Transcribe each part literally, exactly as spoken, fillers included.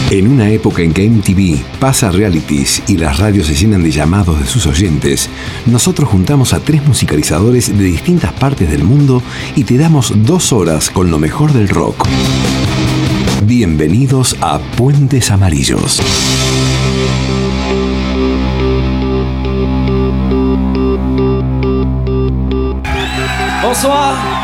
En una época en que M T V pasa realities y las radios se llenan de llamados de sus oyentes, nosotros juntamos a tres musicalizadores de distintas partes del mundo y te damos dos horas con lo mejor del rock. Bienvenidos a Puentes Amarillos. Bonsoir.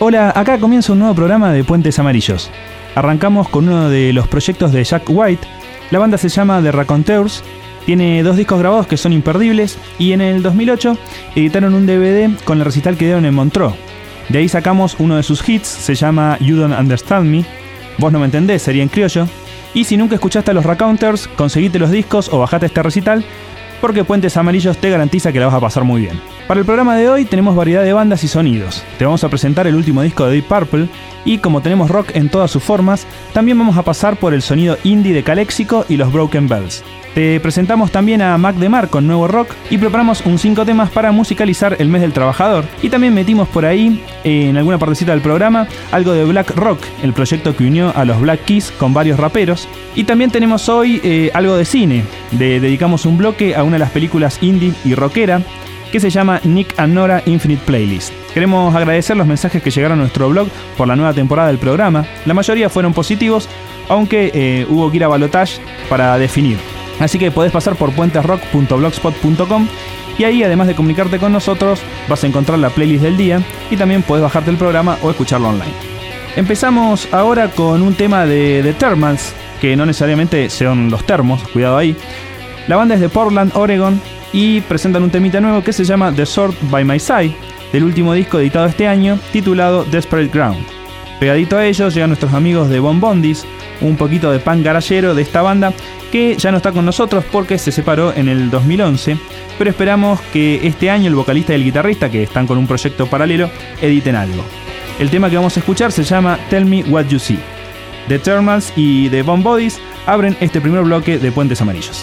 Hola, acá comienza un nuevo programa de Puentes Amarillos. Arrancamos con uno de los proyectos de Jack White. La banda se llama The Raconteurs, tiene dos discos grabados que son imperdibles y en el dos mil ocho editaron un D V D con el recital que dieron en Montreux. De ahí sacamos uno de sus hits, se llama You Don't Understand Me, Vos no me entendés, sería en criollo. Y si nunca escuchaste a los Raconteurs, conseguite los discos o bajate este recital, porque Puentes Amarillos te garantiza que la vas a pasar muy bien. Para el programa de hoy tenemos variedad de bandas y sonidos. Te vamos a presentar el último disco de Deep Purple y como tenemos rock en todas sus formas, también vamos a pasar por el sonido indie de Calexico y los Broken Bells. Te presentamos también a Mac DeMar con nuevo rock y preparamos un cinco temas para musicalizar el mes del trabajador. Y también metimos por ahí, eh, en alguna partecita del programa, algo de Black Rock, el proyecto que unió a los Black Keys con varios raperos. Y también tenemos hoy eh, algo de cine. De, dedicamos un bloque a una de las películas indie y rockera que se llama Nick and Nora Infinite Playlist. Queremos agradecer los mensajes que llegaron a nuestro blog por la nueva temporada del programa. La mayoría fueron positivos, aunque eh, hubo que ir a balotage para definir. Así que podés pasar por puentesrock punto blogspot punto com y ahí, además de comunicarte con nosotros, vas a encontrar la playlist del día y también podés bajarte el programa o escucharlo online. Empezamos ahora con un tema de The Thermals, que no necesariamente son los termos, cuidado ahí. La banda es de Portland, Oregon, y presentan un temita nuevo que se llama The Sword by My Side, del último disco editado este año, titulado Desperate Ground. Pegadito a ellos llegan nuestros amigos de Bon Bondis, un poquito de punk garallero de esta banda que ya no está con nosotros porque se separó en el dos mil once, pero esperamos que este año el vocalista y el guitarrista, que están con un proyecto paralelo, editen algo. El tema que vamos a escuchar se llama Tell Me What You See. The Thermals y The Bon Bodies abren este primer bloque de Puentes Amarillos.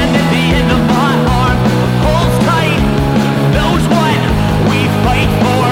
Fight for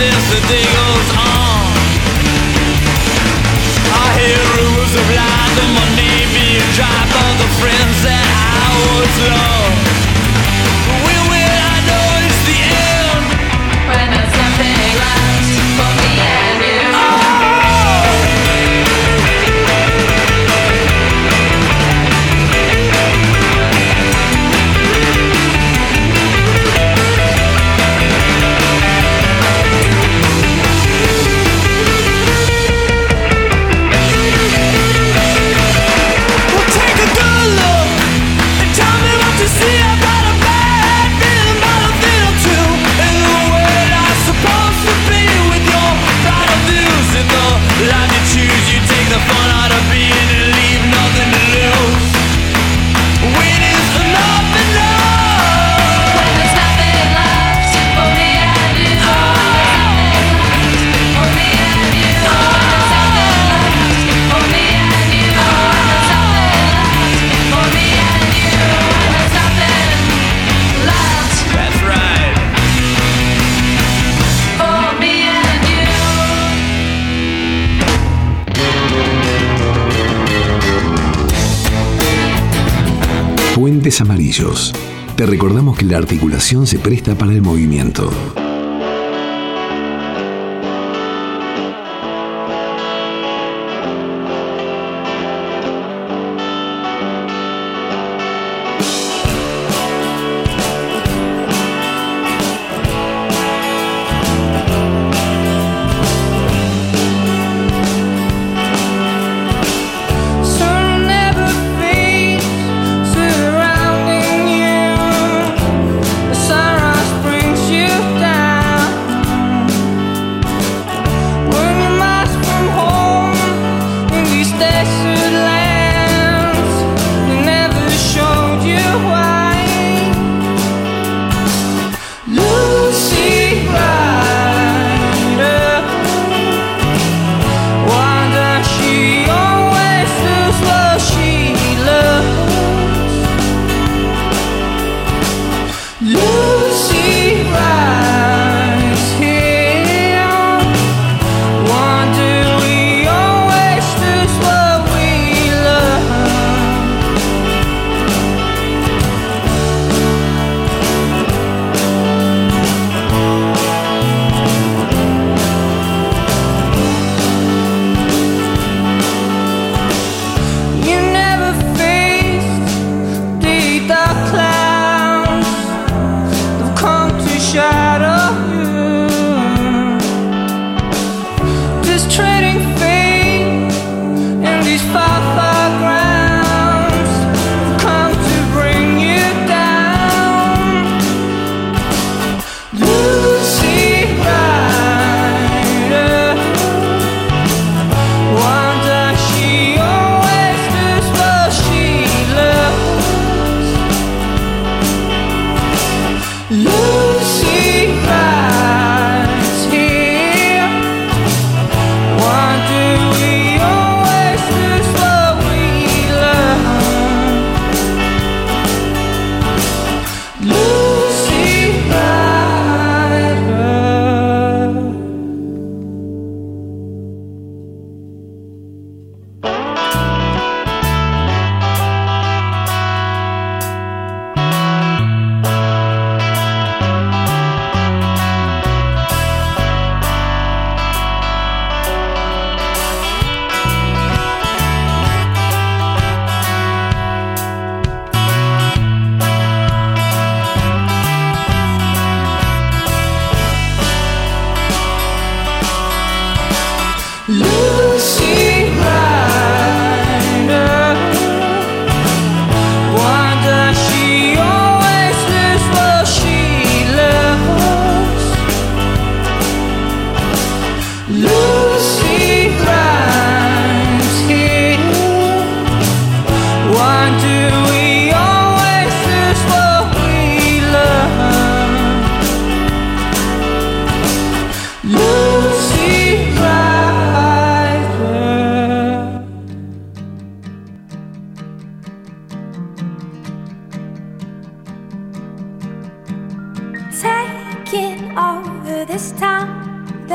as the day goes on. I hear rumors of lies and my name being dropped on the friends that I was lost. When will I know it's the end? When there's nothing left for me and you. Puentes amarillos. Te recordamos que la articulación se presta para el movimiento. Lucy Ride.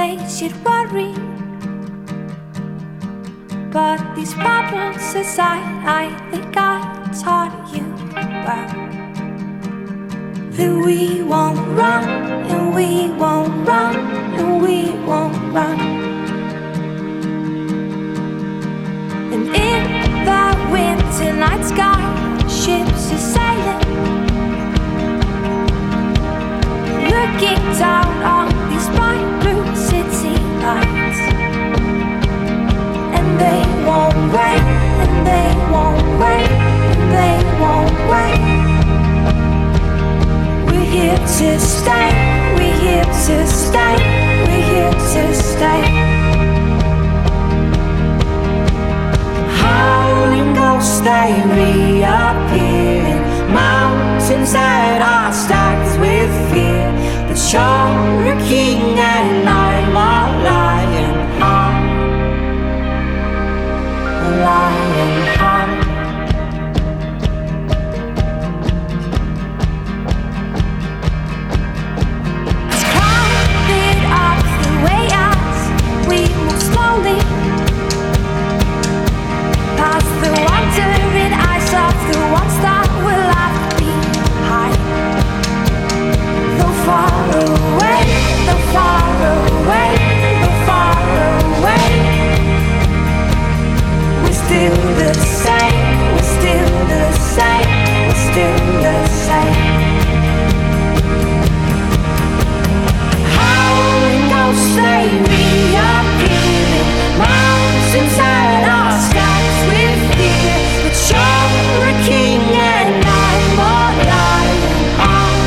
ways you'd worry. But these problems aside, I think I taught you well that we won't run, and we won't run, and we won't run. And in the winter night sky, ships are sailing, looking down on these bright blue city lights. And they won't wait, and they won't wait, and they won't wait. We're here to stay, we're here to stay, we're here to stay. Howling ghosts, they reappear, mountains that are stacked with fear. But you're a king and I'm a lion heart, a lion heart. Let's climb it up the way as we move slowly, past the wandering eyes of the ones that will left behind. Though far away, though far away, though far away, we're still the same, we're still the same, we're still the same. Howling ghosts, they reappear, mountains that are stacked with fear. But you're a king and I'm a lion heart.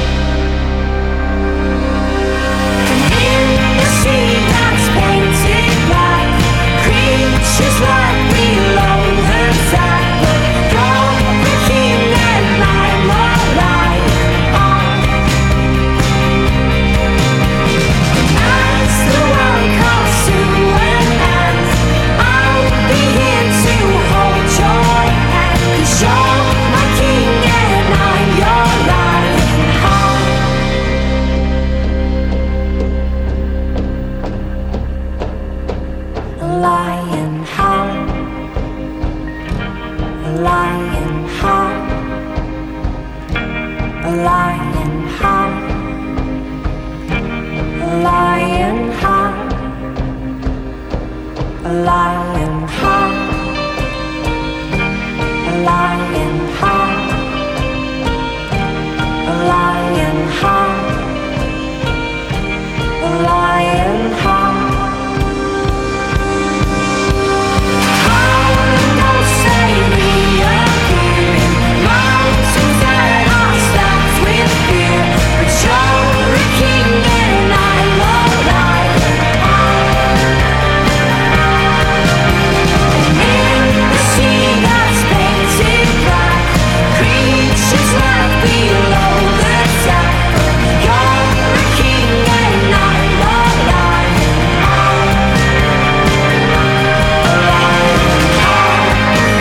And in the sea that's painted black, creatures like below the tap. But you're the king and I'm a lion heart. And as the world comes to an end, I'll be here to hold your hand. 'Cause you're my king and I'm your lion heart. A lion heart, a lion heart, a lion heart, a lion heart, a lion heart, a lion heart, a lion heart, a lion heart. Howling ghosts, they reappear, mountains that are stacked with fear. But you're a king and I'm a lion heart. And in the sea that's painted black, creatures like below the tap. But you're a king and I'm a lion heart. A lion heart,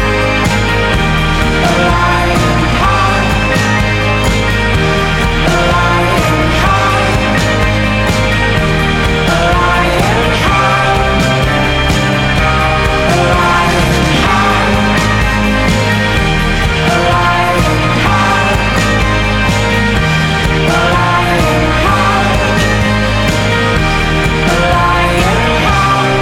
a lion heart, a lion heart, a lion heart, a lion heart, a lion heart, a lion heart, a lion heart.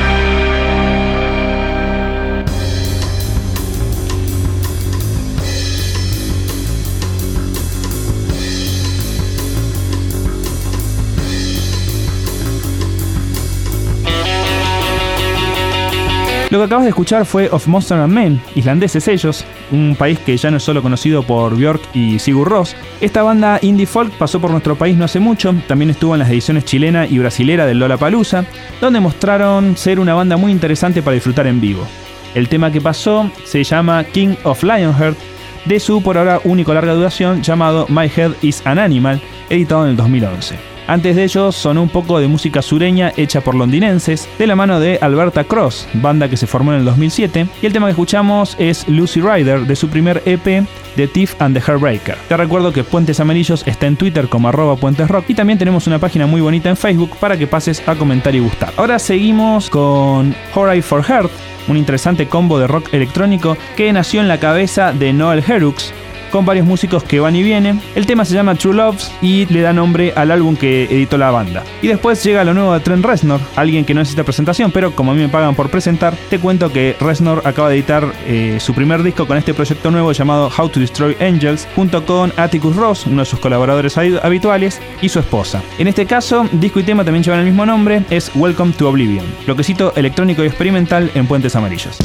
Lo que acabas de escuchar fue Of Monsters and Men, islandeses ellos, un país que ya no es solo conocido por Björk y Sigur Rós. Esta banda indie folk pasó por nuestro país no hace mucho, también estuvo en las ediciones chilena y brasilera del Lollapalooza, donde mostraron ser una banda muy interesante para disfrutar en vivo. El tema que pasó se llama King of Lionheart, de su por ahora único larga duración llamado My Head is an Animal, editado en el dos mil once. Antes de ellos sonó un poco de música sureña hecha por londinenses, de la mano de Alberta Cross, banda que se formó en el dos mil siete, y el tema que escuchamos es Lucy Rider, de su primer E P, The Thief and the Heartbreaker. Te recuerdo que Puentes Amarillos está en Twitter como arroba puentesrock y también tenemos una página muy bonita en Facebook para que pases a comentar y gustar. Ahora seguimos con Hooray for Heart, un interesante combo de rock electrónico que nació en la cabeza de Noel Herux, con varios músicos que van y vienen. El tema se llama True Loves y le da nombre al álbum que editó la banda. Y después llega lo nuevo de Trent Reznor, alguien que no necesita presentación, pero como a mí me pagan por presentar, te cuento que Reznor acaba de editar eh, su primer disco con este proyecto nuevo llamado How to Destroy Angels, junto con Atticus Ross, uno de sus colaboradores habituales, y su esposa. En este caso, disco y tema también llevan el mismo nombre, es Welcome to Oblivion, bloquecito electrónico y experimental en Puentes Amarillos.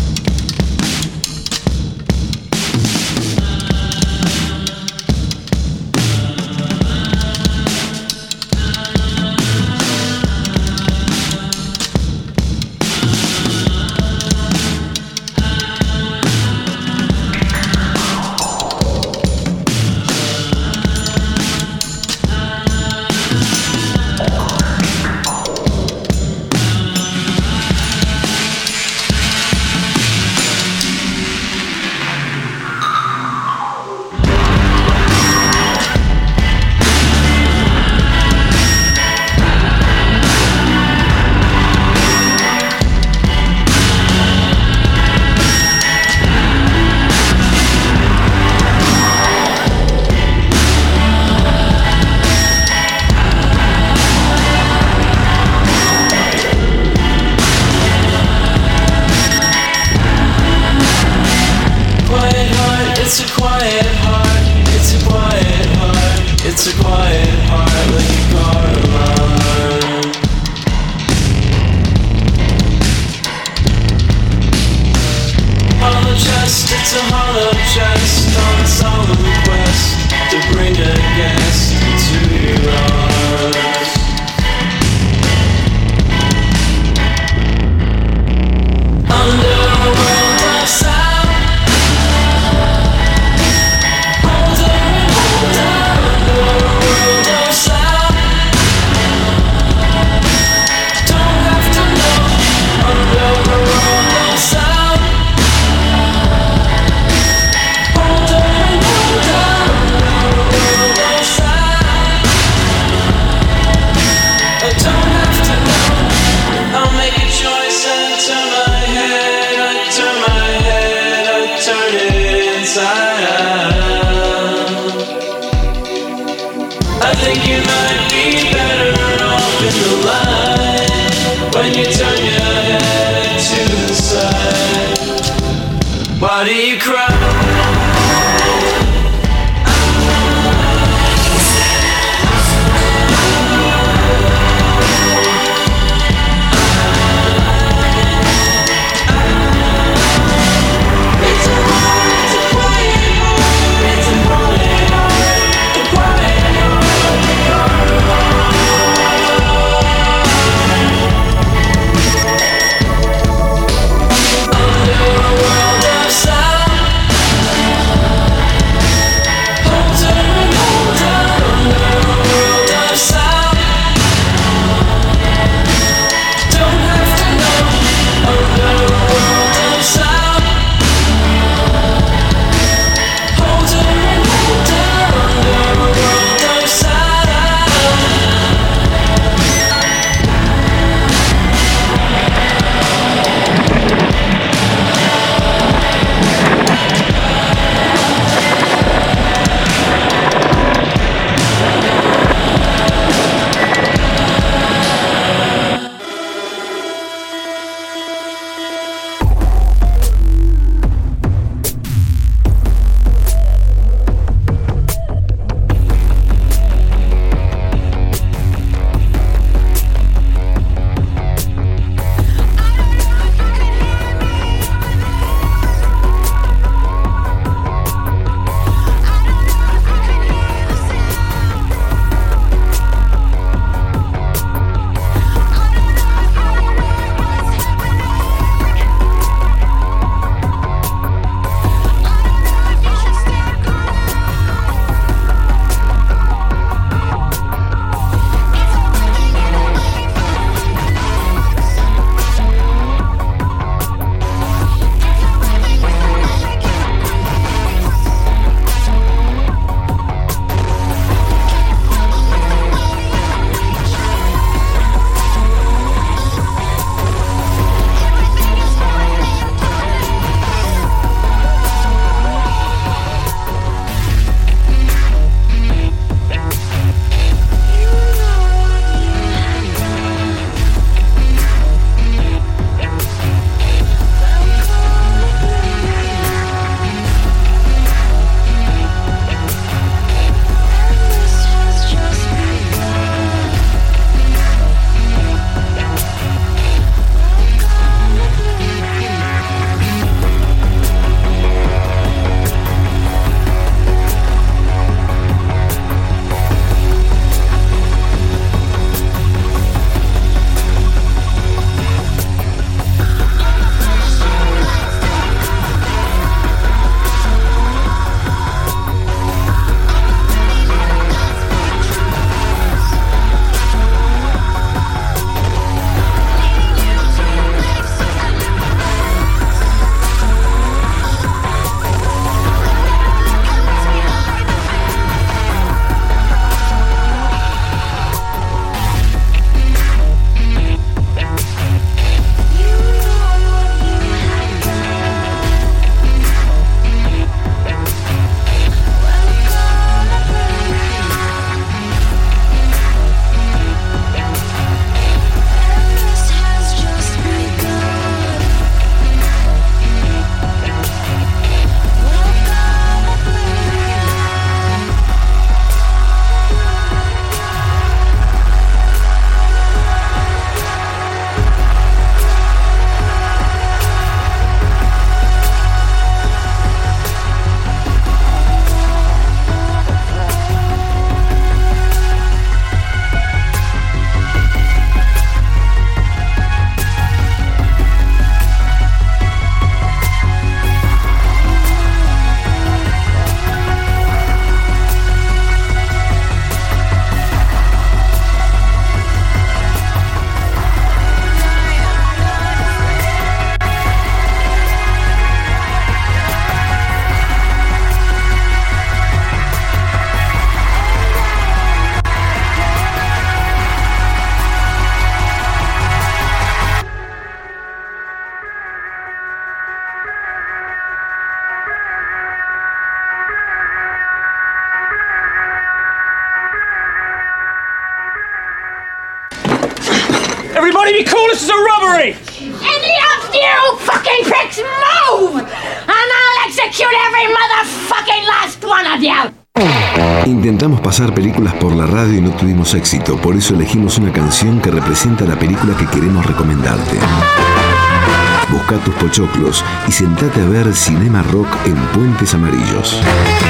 Everybody be cool, this is a robbery! Any of you fucking pricks move! And I'll execute every motherfucking last one of you! Intentamos pasar películas por la radio y no tuvimos éxito, por eso elegimos una canción que representa la película que queremos recomendarte. Busca tus pochoclos y sentate a ver Cinema Rock en Puentes Amarillos.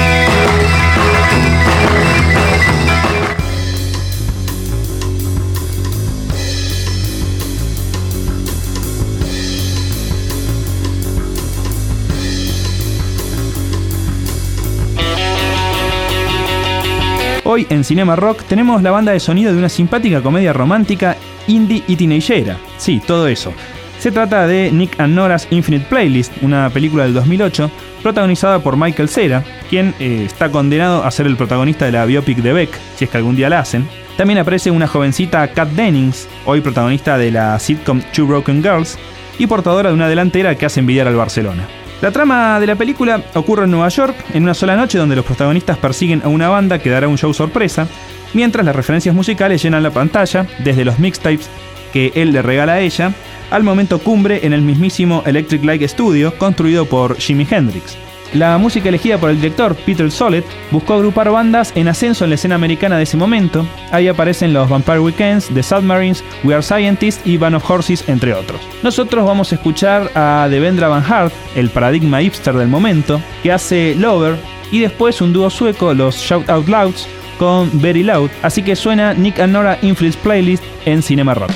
Hoy en Cinema Rock tenemos la banda de sonido de una simpática comedia romántica, indie y teenagera. Sí, todo eso. Se trata de Nick and Nora's Infinite Playlist, una película del dos mil ocho, protagonizada por Michael Cera, quien eh, está condenado a ser el protagonista de la biopic de Beck, si es que algún día la hacen. También aparece una jovencita Kat Dennings, hoy protagonista de la sitcom Two Broken Girls, y portadora de una delantera que hace envidiar al Barcelona. La trama de la película ocurre en Nueva York, en una sola noche donde los protagonistas persiguen a una banda que dará un show sorpresa, mientras las referencias musicales llenan la pantalla, desde los mixtapes que él le regala a ella, al momento cumbre en el mismísimo Electric Light Studio, construido por Jimi Hendrix. La música elegida por el director Peter Solet buscó agrupar bandas en ascenso en la escena americana de ese momento. Ahí aparecen los Vampire Weekends, The Submarines, We Are Scientists y Band of Horses, entre otros. Nosotros vamos a escuchar a Devendra Banhart, el paradigma hipster del momento, que hace Lover, y después un dúo sueco, los Shout Out Louds, con Very Loud. Así que suena Nick and Nora Infinite Playlist en Cinema Rock.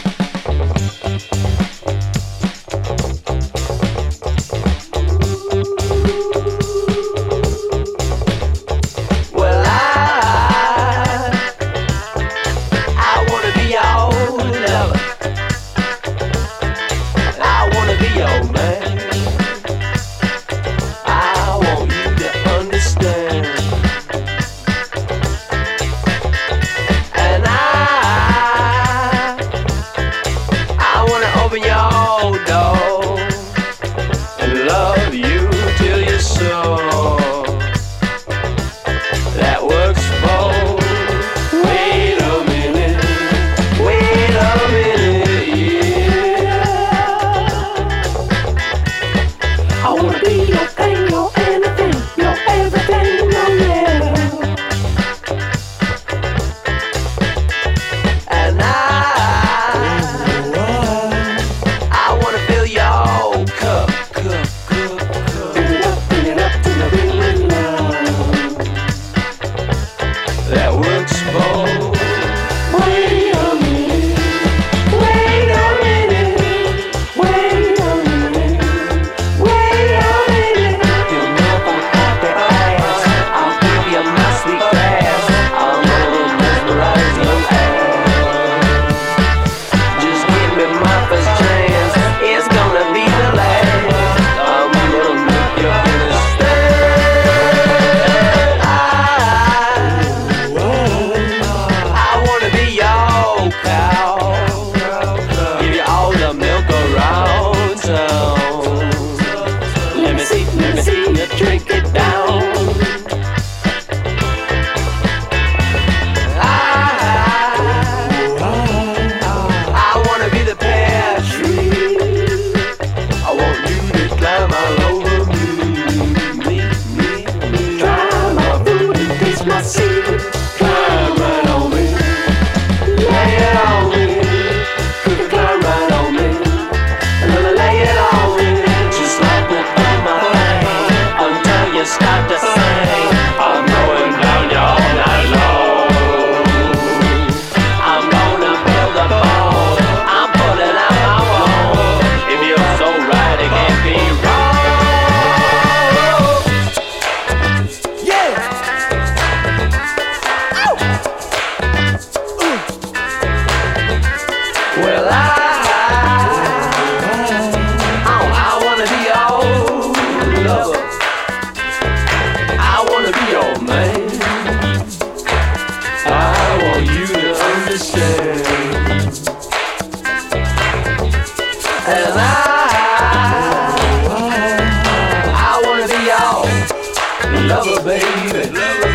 Lover, baby,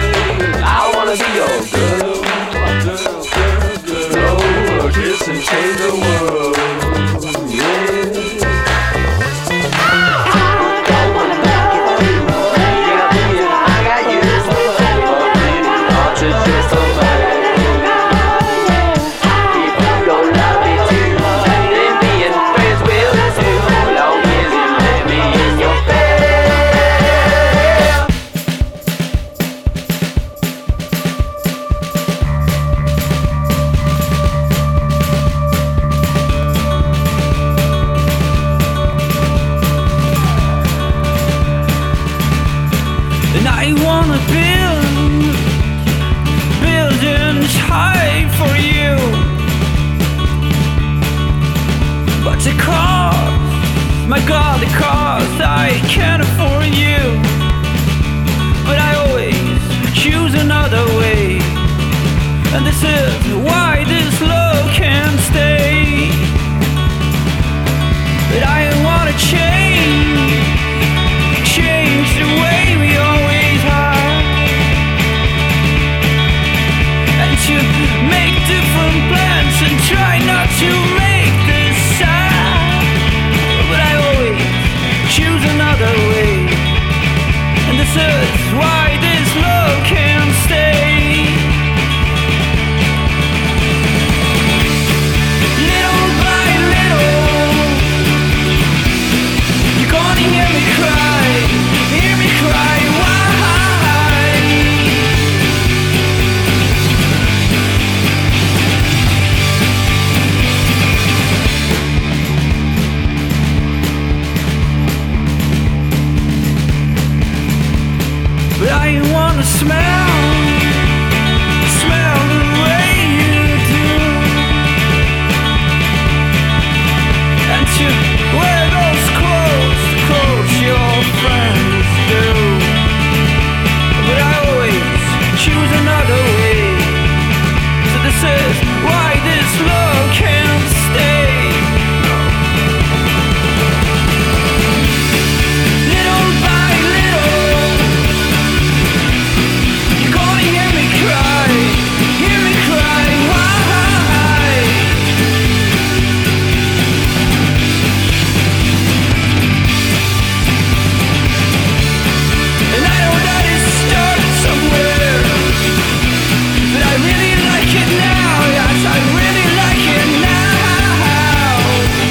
I wanna be your girl, girl, girl, girl. Blow a kiss and change the world. wanna build buildings high for you, but the cost, my God, the cost, I can't afford you. But I always choose another way, and this is why this love can't stay. But I wanna change, change the way we always are, and to make different plans and try not to make this sad. But I always choose another way, and this is why this love can't stay. Little by little, you're gonna hear me cry, hear me cry, why? But I wanna smell, smell the way you do, and to wear those clothes, the clothes your friends do. But I always choose another way, so this is why this love can't stay. Little by little, you're gonna hear me cry, hear me cry, why? And I know that it started somewhere, but I really like it now, yes, I really like it now.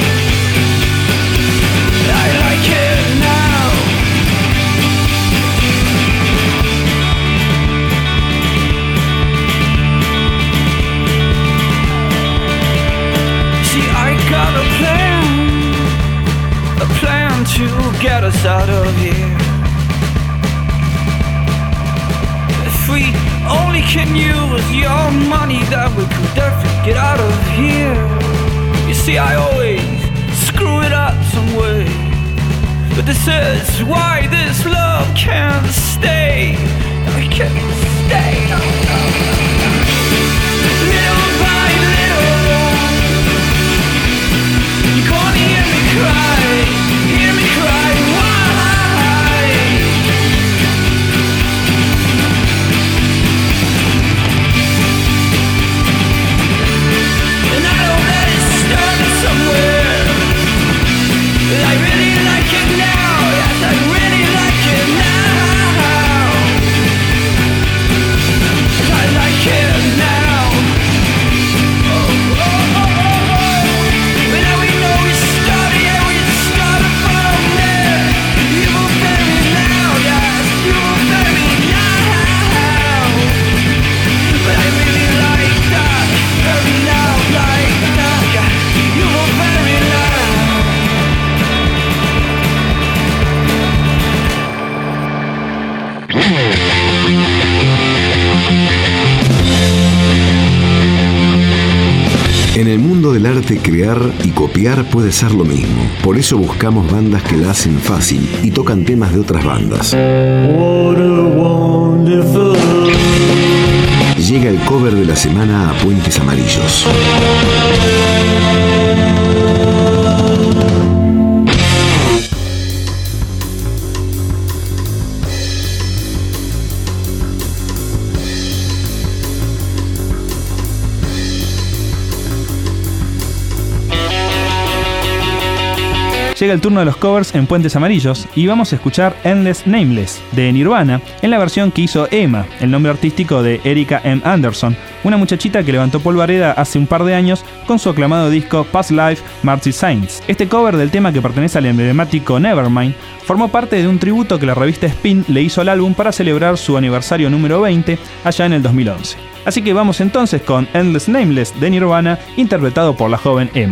I like it now. See, I got a plan, a plan to get us out of here. If we only can use your money, then we could definitely get out of here. You see, I always screw it up some way, but this is why this love can't stay. I can't stay. No, no, no. Little by little, you're gonna hear me cry, hear me cry, why? And I know that it started somewhere, but I really like it now, yes, I really like it now. I like it now. Oh, oh, oh, oh, oh. But now we know we started, yeah, we started from there. You will bear me now, yes, you will bear me now. But I really like that, bear me now, like that, yeah. You will bear me now. En el mundo del arte, crear y copiar puede ser lo mismo. Por eso buscamos bandas que la hacen fácil y tocan temas de otras bandas. Llega el cover de la semana a Puentes Amarillos. Llega el turno de los covers en Puentes Amarillos y vamos a escuchar Endless Nameless de Nirvana en la versión que hizo Emma, el nombre artístico de Erika M. Anderson, una muchachita que levantó polvareda hace un par de años con su aclamado disco Past Life, Marcy Saints. Este cover del tema, que pertenece al emblemático Nevermind, formó parte de un tributo que la revista Spin le hizo al álbum para celebrar su aniversario número veinte allá en el dos mil once. Así que vamos entonces con Endless Nameless de Nirvana, interpretado por la joven Emma.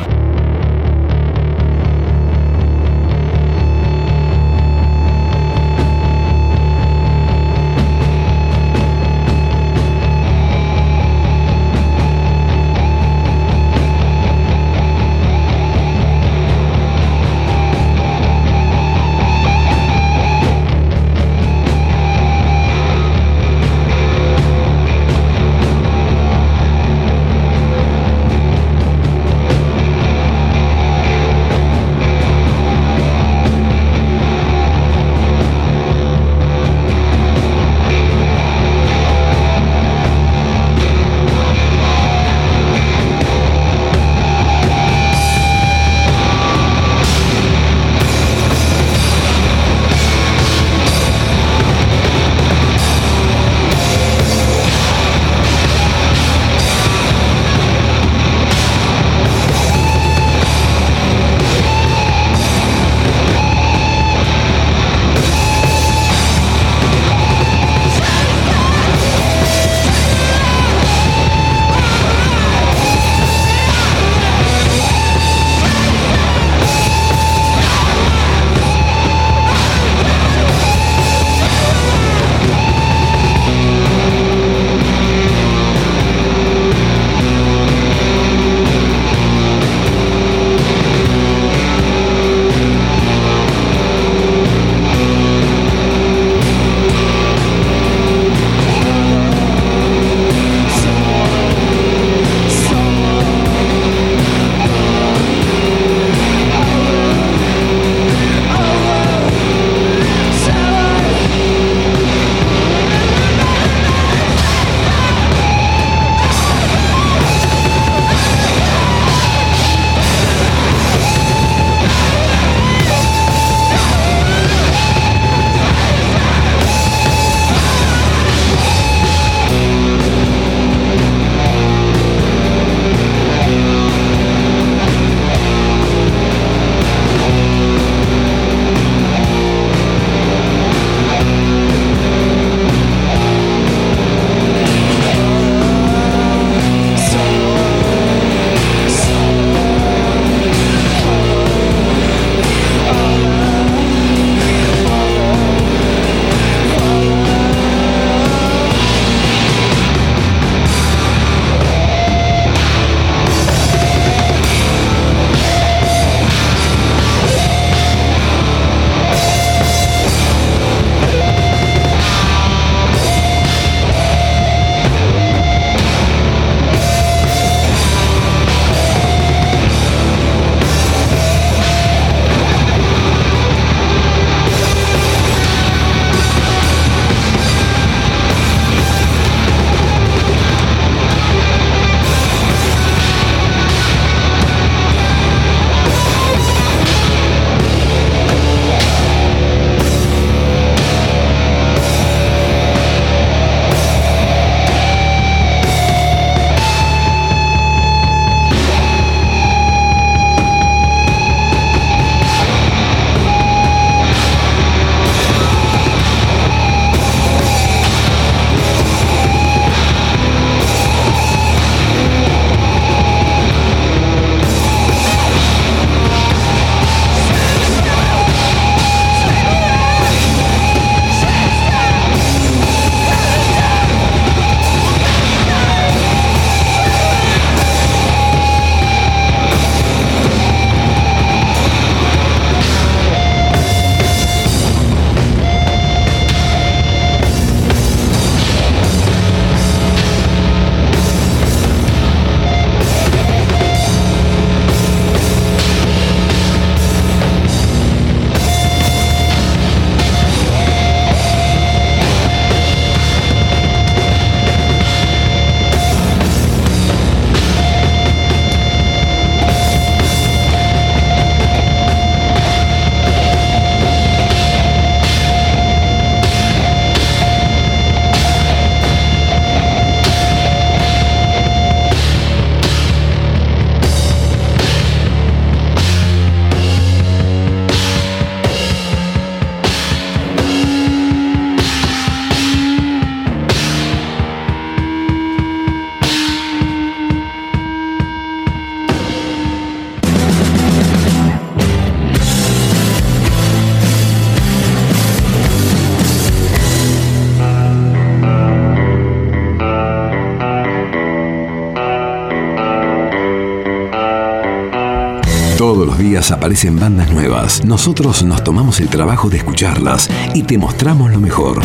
Todos los días aparecen bandas nuevas. Nosotros nos tomamos el trabajo de escucharlas y te mostramos lo mejor.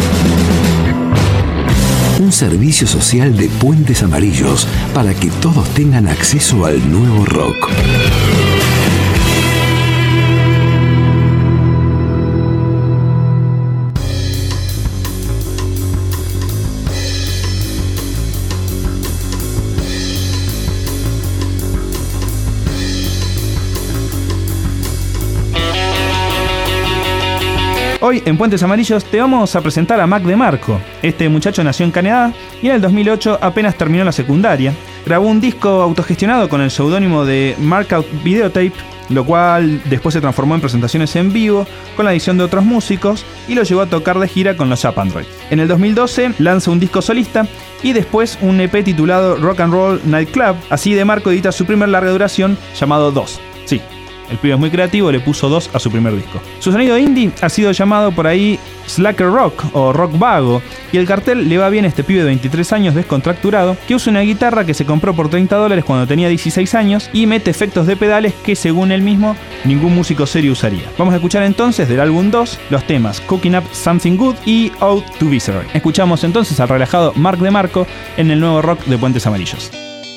Un servicio social de Puentes Amarillos para que todos tengan acceso al nuevo rock. Hoy en Puentes Amarillos te vamos a presentar a Mac DeMarco. Este muchacho nació en Canadá y en el dos mil ocho apenas terminó la secundaria. Grabó un disco autogestionado con el seudónimo de Markout Videotape, lo cual después se transformó en presentaciones en vivo con la edición de otros músicos y lo llevó a tocar de gira con los Japan Android. En el dos mil doce lanza un disco solista y después un E P titulado Rock and Roll Nightclub. Así DeMarco edita su primer larga duración llamado dos. Sí, el pibe es muy creativo, le puso dos a su primer disco. Su sonido indie ha sido llamado por ahí slacker rock o rock vago, y el cartel le va bien a este pibe de veintitrés años descontracturado que usa una guitarra que se compró por treinta dólares cuando tenía dieciséis años y mete efectos de pedales que, según él mismo, ningún músico serio usaría. Vamos a escuchar entonces del álbum dos los temas Cooking Up Something Good y Out to Visceral. Escuchamos entonces al relajado Marc DeMarco en el nuevo rock de Puentes Amarillos.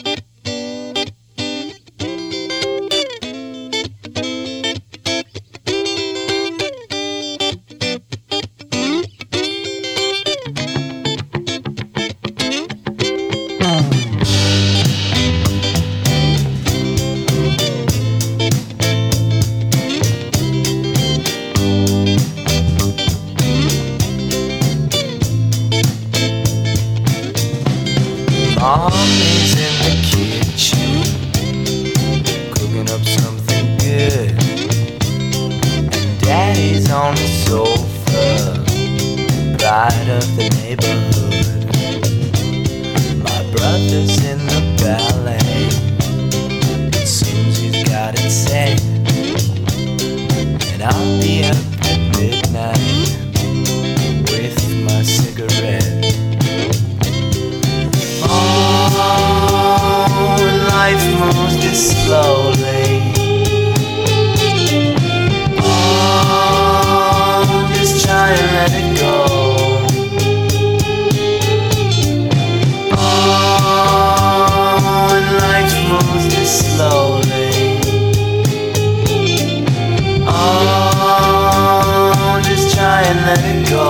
Mommy's in the kitchen, cooking up something good. And Daddy's on the sofa, pride of the neighborhood. My brother's in the ballet, it seems he's got it set. And I'll be up at midnight with my cigarette. Oh, life moves this slowly. Oh, just try and let it go. Oh, life moves this slowly. Oh, just try and let it go.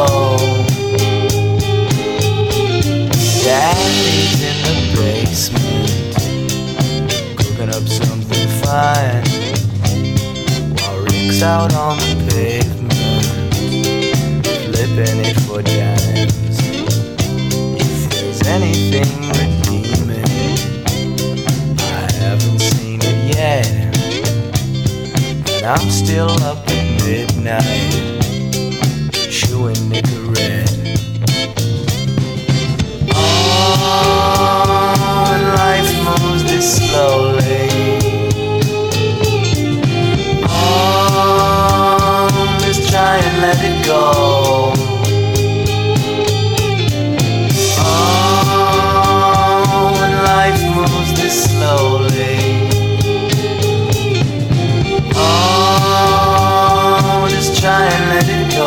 Daddy's in the basement, cooking up something fine, while Rick's out on the pavement, flipping it for dimes. If there's anything redeeming, I haven't seen it yet, and I'm still up at midnight, chewing Nicorette. Life moves this slowly. Oh, just try and let it go. Oh, when life moves this slowly. Oh, just try and let it go.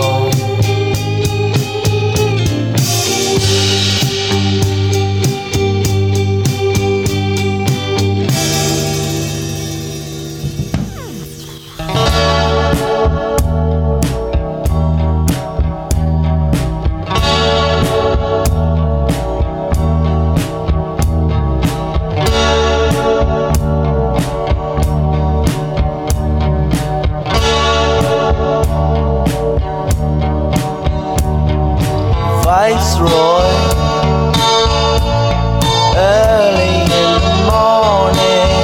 Viceroy, early in the morning,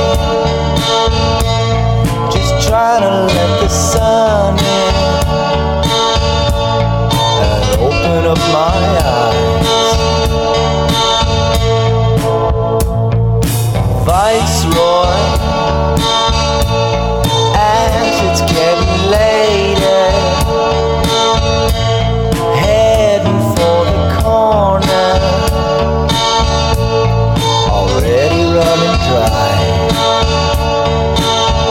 just trying to let the sun in and open up my eyes. Viceroy, as it's getting later, heading for the corner, already running dry.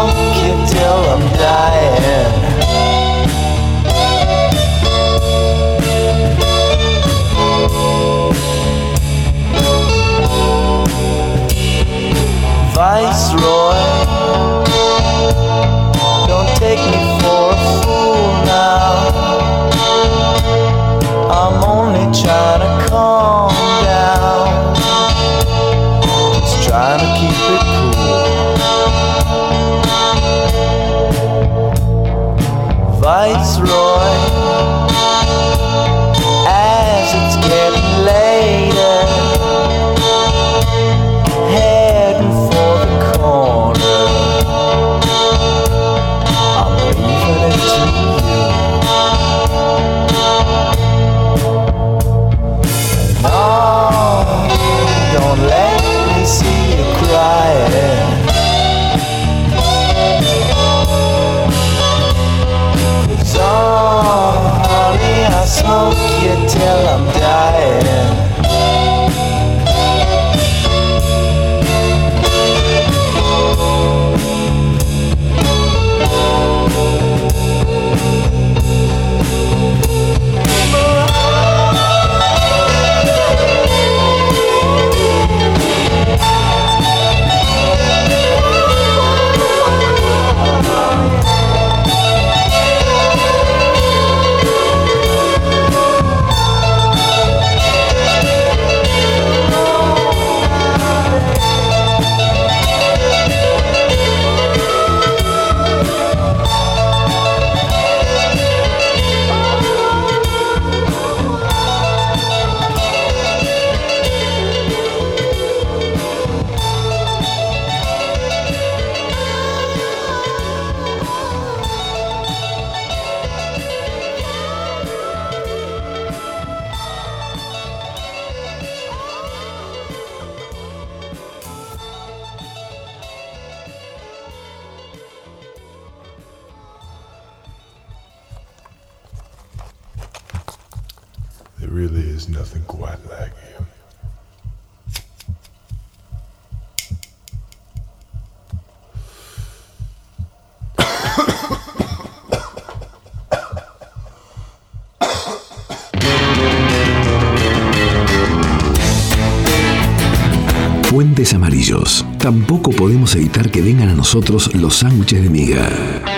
smoke you till I'm dying. Viceroy, don't take me for a fool now. I'm only trying to calm down, just trying to keep it cool. Viceroy, as it's getting later, heading for the corner, I'm leaving it to you. And oh, don't let me see you crying. 'Cause oh, honey, I smoke you till I'm dying. There really is nothing quite like you. Puentes amarillos. Tampoco podemos evitar que vengan a nosotros los sándwiches de miga.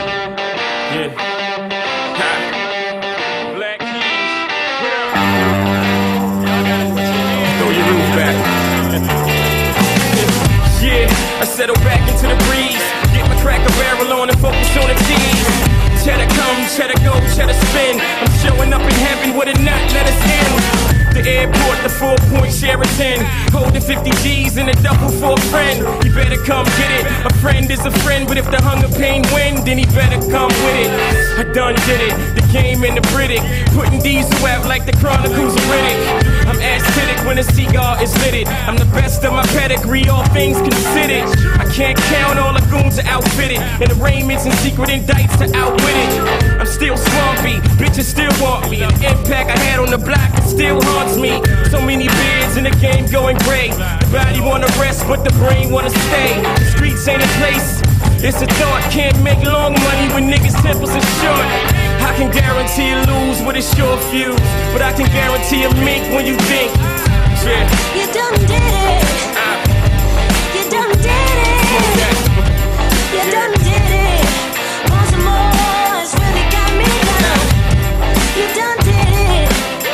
I settle back into the breeze, get my cracker barrel on and focus on the cheese. Cheddar come, cheddar go, cheddar spin. I'm showing up in heaven with a nut, let us in. The airport, the four point Sheraton, holding fifty G's in a double for a friend. You better come get it. A friend is a friend, but if the hunger pain win, then he better come with it. I done did it, the game and the British, putting diesel out like the Chronicles of Riddick. I'm acidic when a cigar is lit. I'm the best of my pedigree, all things considered. I can't count, all the goons are outfitted, and arraignments and secret indicts to outwit it. I'm still swampy, bitches still want me, and the impact I had on the block it still haunts me. So many beards in the game going gray. The body wanna rest, but the brain wanna stay. The streets ain't a place, it's a thought. Can't make long money when niggas' temples are short. I can guarantee you lose with a short fuse, but I can guarantee a mink when you think. Yeah. You done did it. Uh, You done did it. You done did it. Want some more? It's really got me down. You done did it.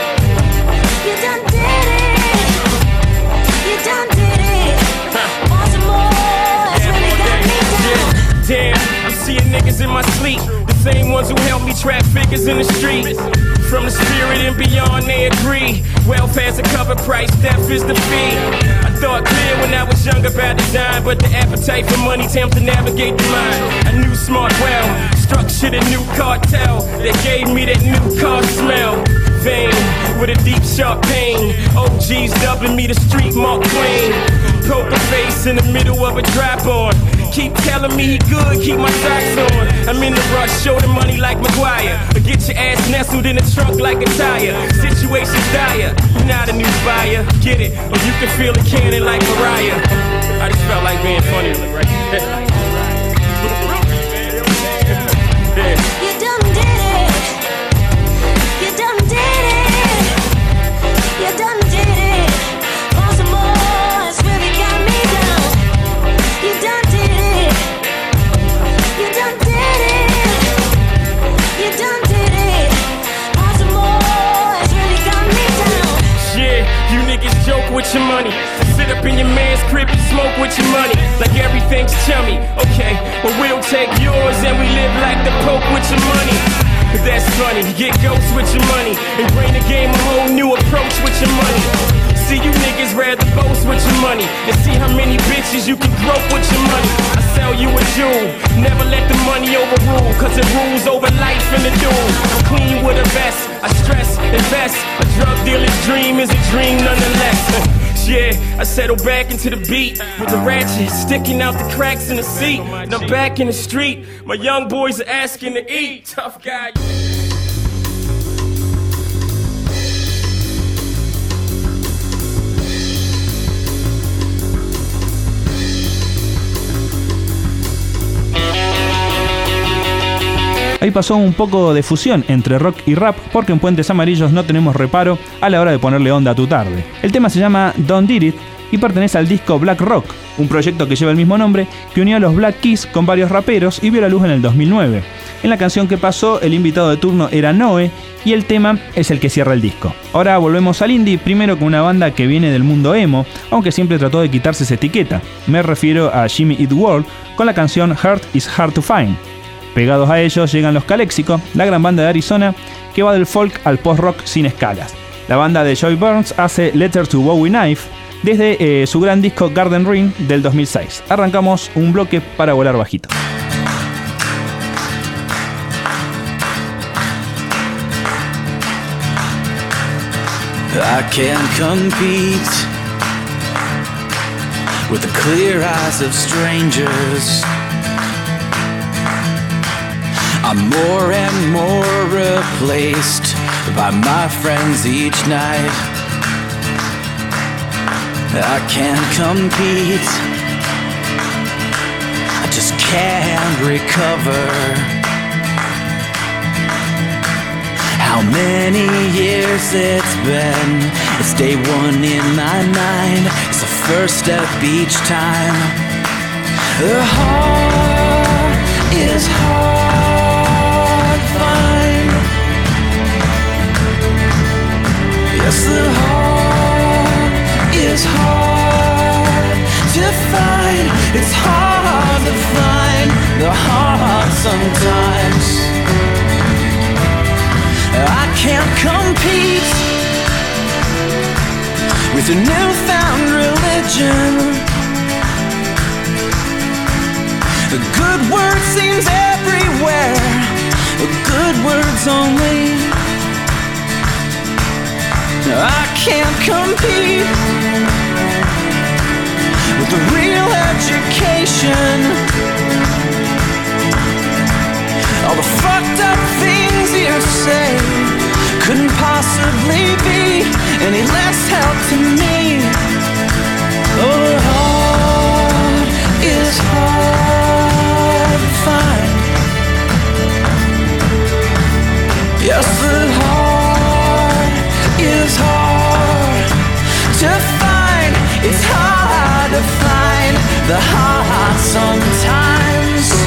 You done did it. You done did it. Want some more? It's really got me down. Damn, I'm seeing niggas in my sleep, the same ones who help me trap figures in the street. From the spirit and beyond, they agree. Welfare's a cover price, death is the fee. I thought clear when I was young about design, but the appetite for money tempts to navigate the mind. I knew smart well, structured a new cartel that gave me that new car smell. Vein with a deep sharp pain, O Gs dubbing me the street Mark Twain. Poker face in the middle of a drop on. Keep telling me he good, keep my socks on. I'm in the rush, show the money like McGuire, but get your ass nestled in the trunk like a tire. Situation's dire, you're not a new buyer, get it, or you can feel the cannon like Mariah. I just felt like being funny, right? Then we live like the Pope with your money. That's funny, you get ghosts with your money and bring the game a whole new approach with your money. See, you niggas rather boast with your money and see how many bitches you can grope with your money. I sell you a jewel, never let the money overrule, cause it rules over life in the duel. I'm clean with a vest, I stress, invest. A drug dealer's dream is a dream nonetheless. Yeah, I settle back into the beat with the ratchet sticking out the cracks in the seat. And I'm back in the street, my young boys are asking to eat. Tough guy. Ahí pasó un poco de fusión entre rock y rap, porque en Puentes Amarillos no tenemos reparo a la hora de ponerle onda a tu tarde. El tema se llama Don't Did It y pertenece al disco Black Rock, un proyecto que lleva el mismo nombre, que unió a los Black Keys con varios raperos y vio la luz en el dos mil nueve. En la canción que pasó, el invitado de turno era Noe y el tema es el que cierra el disco. Ahora volvemos al indie, primero con una banda que viene del mundo emo, aunque siempre trató de quitarse esa etiqueta. Me refiero a Jimmy Eat World con la canción Heart is Hard to Find. Pegados a ellos llegan los Calexico, la gran banda de Arizona que va del folk al post-rock sin escalas. La banda de Joy Burns hace Letter to Bowie Knife desde eh, su gran disco Garden Ring del dos mil seis. Arrancamos un bloque para volar bajito. I can't compete with the clear eyes of strangers. I'm more and more replaced by my friends each night. I can't compete, I just can't recover. How many years it's been, it's day one in my mind, it's the first step each time. The heart is hard. Yes, the heart is hard to find. It's hard to find the heart sometimes. I can't compete with a newfound religion. The good word seems everywhere, the good words only. I can't compete with the real education. All the fucked up things you say couldn't possibly be any less help to me. Oh, the heart is hard to find. Yes, the heart is hard to find. It's hard to find the heart sometimes.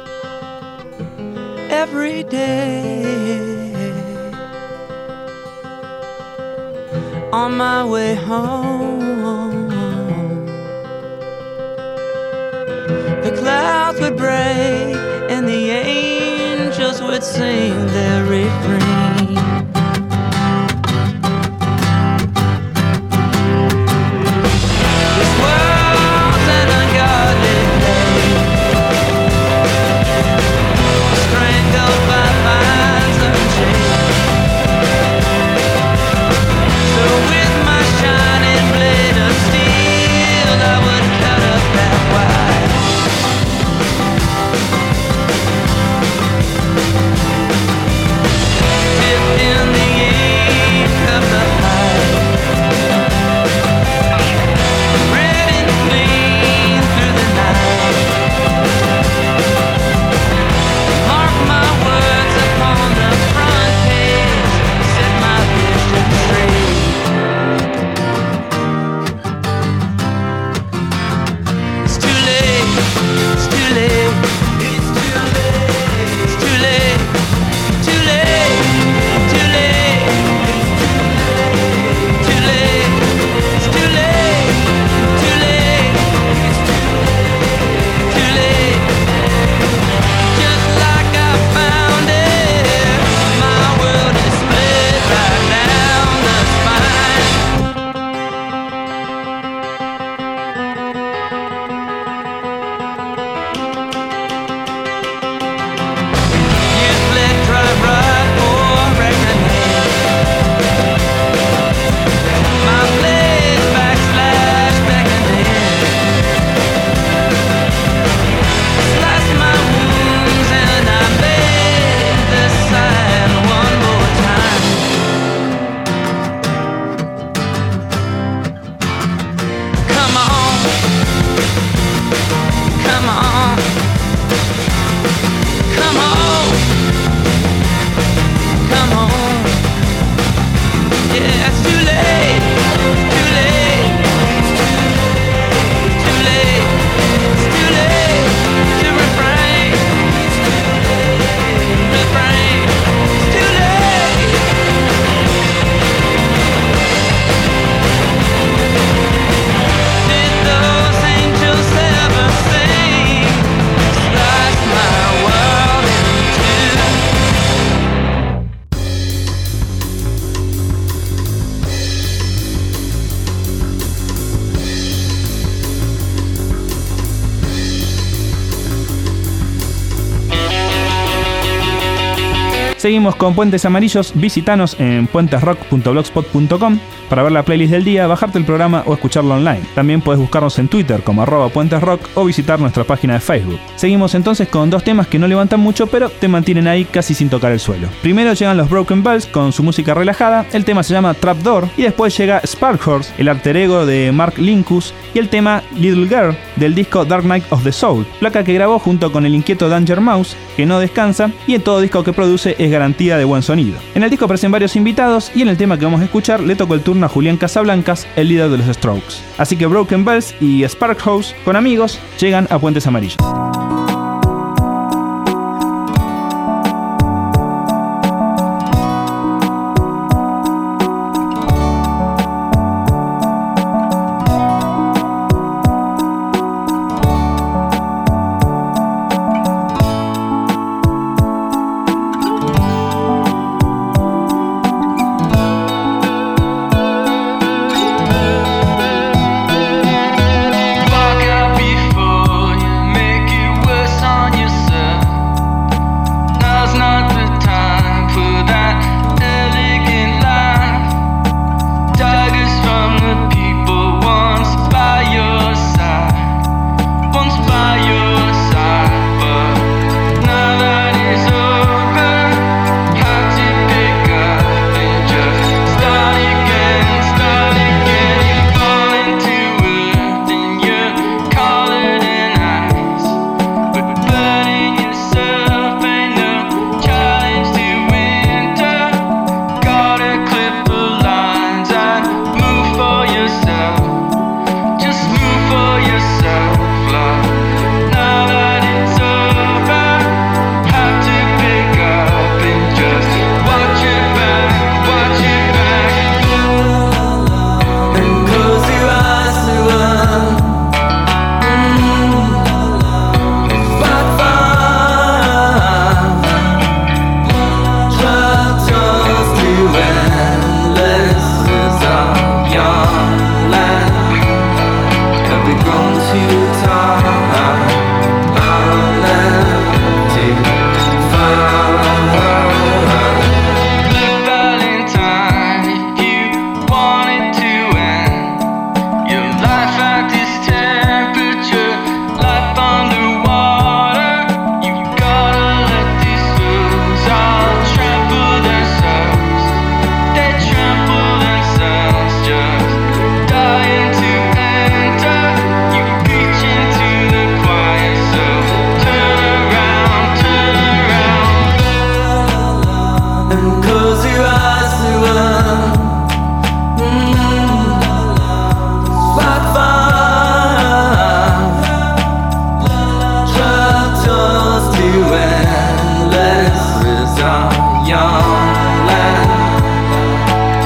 every day. on my way home. The clouds would break and the angels would sing their refrain. This world's an ungodly place, strangled by vines unchained. So with my shining blade of steel, I would cut up that wire. Dipped in the ink of the light, red and clean through the night. Mark my words upon the front page, set my vision straight. It's too late, it's too late, it's too late, it's too late, too late, too late, too late, it's too late, too late, too late. Just like I found it, my world is split right down the spine. You split right, right for reckoning. My blade backslash beckoning. Slice my wounds and I made the sign one more time. Come on, come on, come on, come on. Yeah, it's too late, too late, too late, it's too late to refrain, refrain, it's too late. Did those angels ever sing? Slice my world in two. Seguimos con Puentes Amarillos. Visítanos en puentes rock punto blogspot punto com para ver la playlist del día, bajarte el programa o escucharlo online. También puedes buscarnos en Twitter como arroba puentesrock o visitar nuestra página de Facebook. Seguimos entonces con dos temas que no levantan mucho, pero te mantienen ahí casi sin tocar el suelo. Primero llegan los Broken Bells con su música relajada, el tema se llama Trapdoor, y después llega Sparkhorse, el alter ego de Mark Linkous, y el tema Little Girl del disco Dark Night of the Soul, placa que grabó junto con el inquieto Danger Mouse, que no descansa, y en todo disco que produce es garantía de buen sonido. En el disco aparecen varios invitados, y en el tema que vamos a escuchar le tocó el turno a Julián Casablancas, el líder de los Strokes. Así que Broken Bells y Sparkhorse, con amigos, llegan a Puentes Amarillos. Walk out before you make it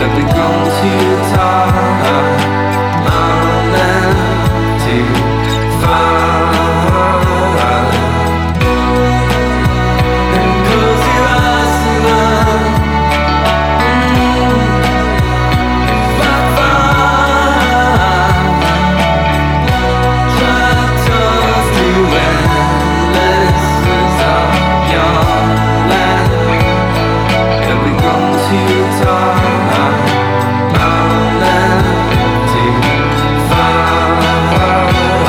Have become too tired, I'm left to fight. And close your eyes and learn. If I find chapters to endless of your land, have become too tired, I'm left to fight.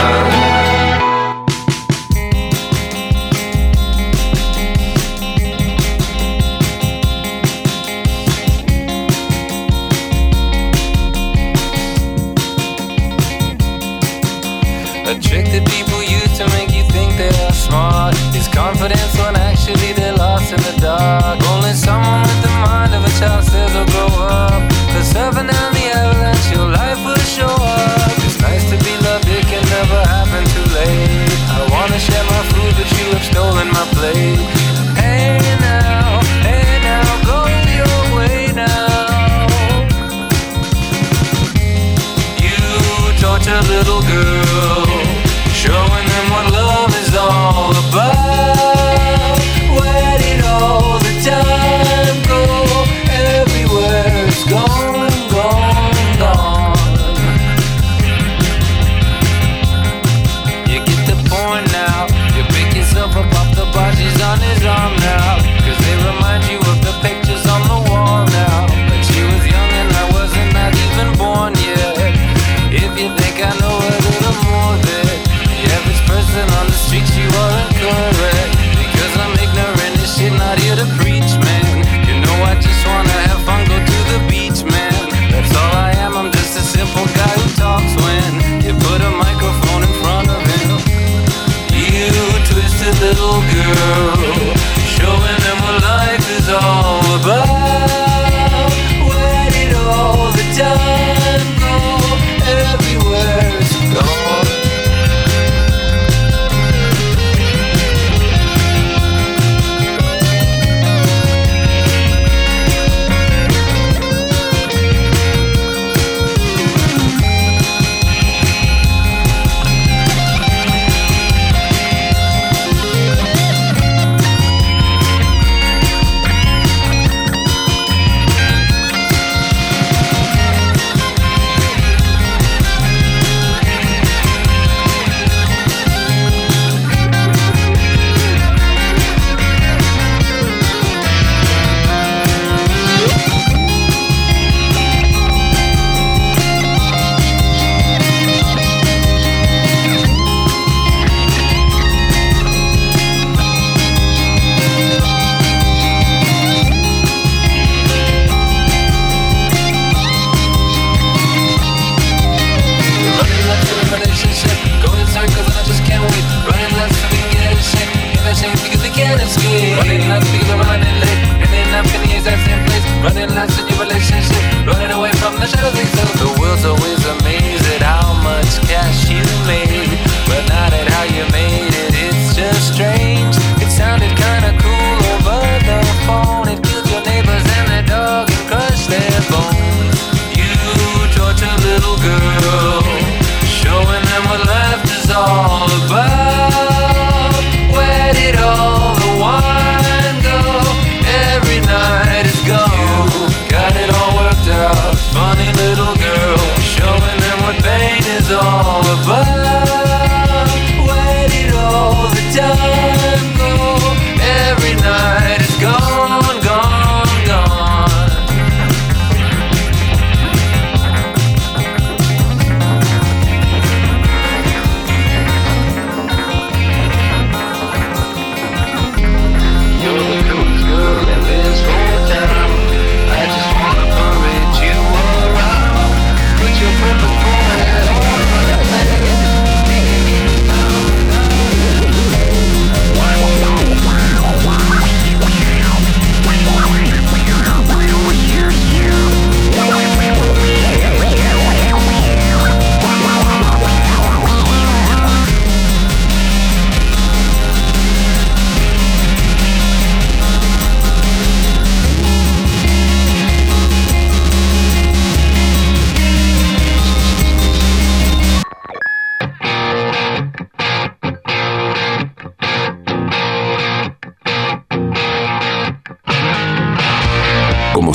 A trick that people use to make you think they are smart is confidence when actually they're lost in the dark. Only someone with the mind of a child says they'll grow up, 'cause surfing down the avalanche your life will show up. It's nice to be loved, it can never happen too late. I wanna share my food but you have stolen my plate. Hey now, hey now, go your way now. You torture little girl, showing them what love is all about. Where did all the time go? Everywhere it's gone, gone, gone. You get the point now. You pick yourself up off the bar, she's on his arm now, 'cause they remind you of the pictures on the wall now. But she was young and I wasn't not even born yet. If you think I know a little more,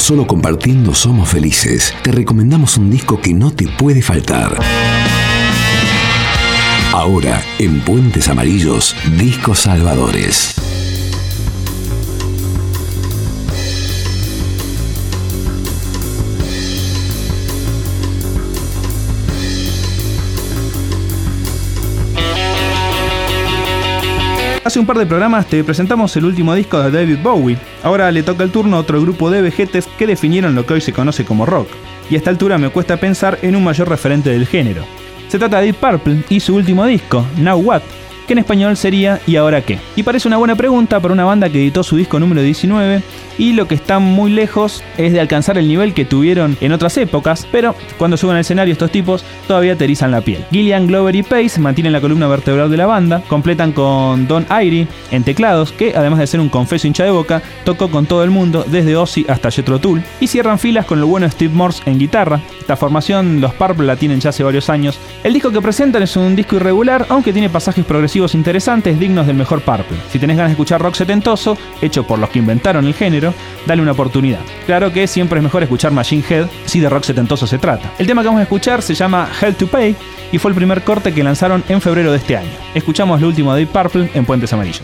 Solo compartiendo somos felices. Te recomendamos un disco que no te puede faltar. Ahora, en Puentes Amarillos, Discos Salvadores. Hace un par de programas te presentamos el último disco de David Bowie. Ahora le toca el turno a otro grupo de vejetes que definieron lo que hoy se conoce como rock. Y a esta altura me cuesta pensar en un mayor referente del género. Se trata de Deep Purple y su último disco, Now What, que en español sería ¿y ahora qué? Y parece una buena pregunta para una banda que editó su disco número diecinueve y lo que está muy lejos es de alcanzar el nivel que tuvieron en otras épocas, pero cuando suben al escenario estos tipos todavía te erizan la piel. Gillian, Glover y Pace mantienen la columna vertebral de la banda, completan con Don Irie en teclados, que además de ser un confeso hincha de Boca, tocó con todo el mundo, desde Ozzy hasta Jethro Tull, y cierran filas con el bueno Steve Morse en guitarra. Esta formación los Purple la tienen ya hace varios años. El disco que presentan es un disco irregular, aunque tiene pasajes progresivos interesantes dignos del mejor Purple. Si tenés ganas de escuchar rock setentoso, hecho por los que inventaron el género, dale una oportunidad. Claro que siempre es mejor escuchar Machine Head si de rock setentoso se trata. El tema que vamos a escuchar se llama Hell to Pay y fue el primer corte que lanzaron en febrero de este año. Escuchamos lo último de Deep Purple en Puentes Amarillos.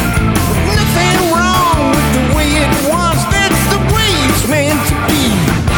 Nothing wrong with the way it was, that's the way it's meant to be.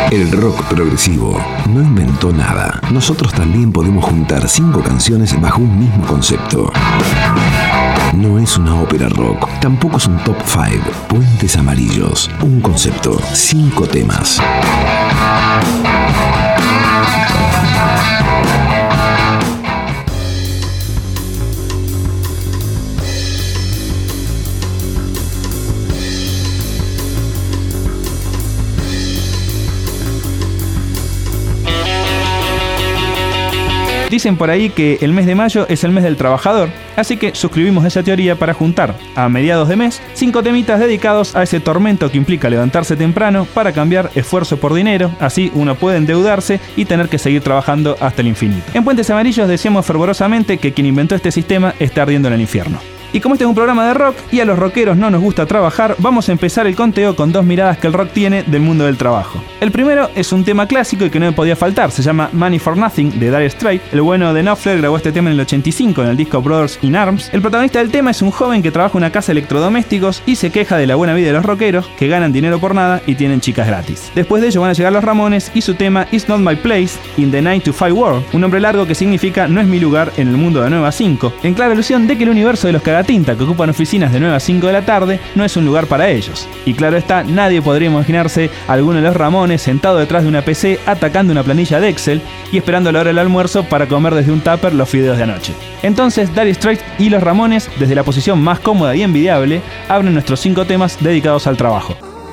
El rock progresivo no inventó nada. Nosotros también podemos juntar cinco canciones bajo un mismo concepto. No es una ópera rock, tampoco es un top cinco. Puentes Amarillos, un concepto, cinco temas. Dicen por ahí que el mes de mayo es el mes del trabajador, así que suscribimos esa teoría para juntar, a mediados de mes, cinco temitas dedicados a ese tormento que implica levantarse temprano para cambiar esfuerzo por dinero, así uno puede endeudarse y tener que seguir trabajando hasta el infinito. En Puentes Amarillos decíamos fervorosamente que quien inventó este sistema está ardiendo en el infierno. Y como este es un programa de rock y a los rockeros no nos gusta trabajar, vamos a empezar el conteo con dos miradas que el rock tiene del mundo del trabajo. El primero es un tema clásico y que no me podía faltar, se llama Money for Nothing de Dire Straits. El bueno de Knopfler grabó este tema en el ochenta y cinco en el disco Brothers in Arms. El protagonista del tema es un joven que trabaja en una casa de electrodomésticos y se queja de la buena vida de los rockeros, que ganan dinero por nada y tienen chicas gratis. Después de ello van a llegar los Ramones y su tema It's Not My Place in the nine to five World, un nombre largo que significa no es mi lugar en el mundo de nueve a cinco, en clara alusión de que el universo de los cagatinta que ocupan oficinas de nueve a cinco de la tarde no es un lugar para ellos. Y claro está, nadie podría imaginarse a alguno de los Ramones sentado detrás de una P C atacando una planilla de Excel y esperando la hora del almuerzo para comer desde un tupper los fideos de anoche. Entonces, Dire Straits y los Ramones, desde la posición más cómoda y envidiable, abren nuestros cinco temas dedicados al trabajo.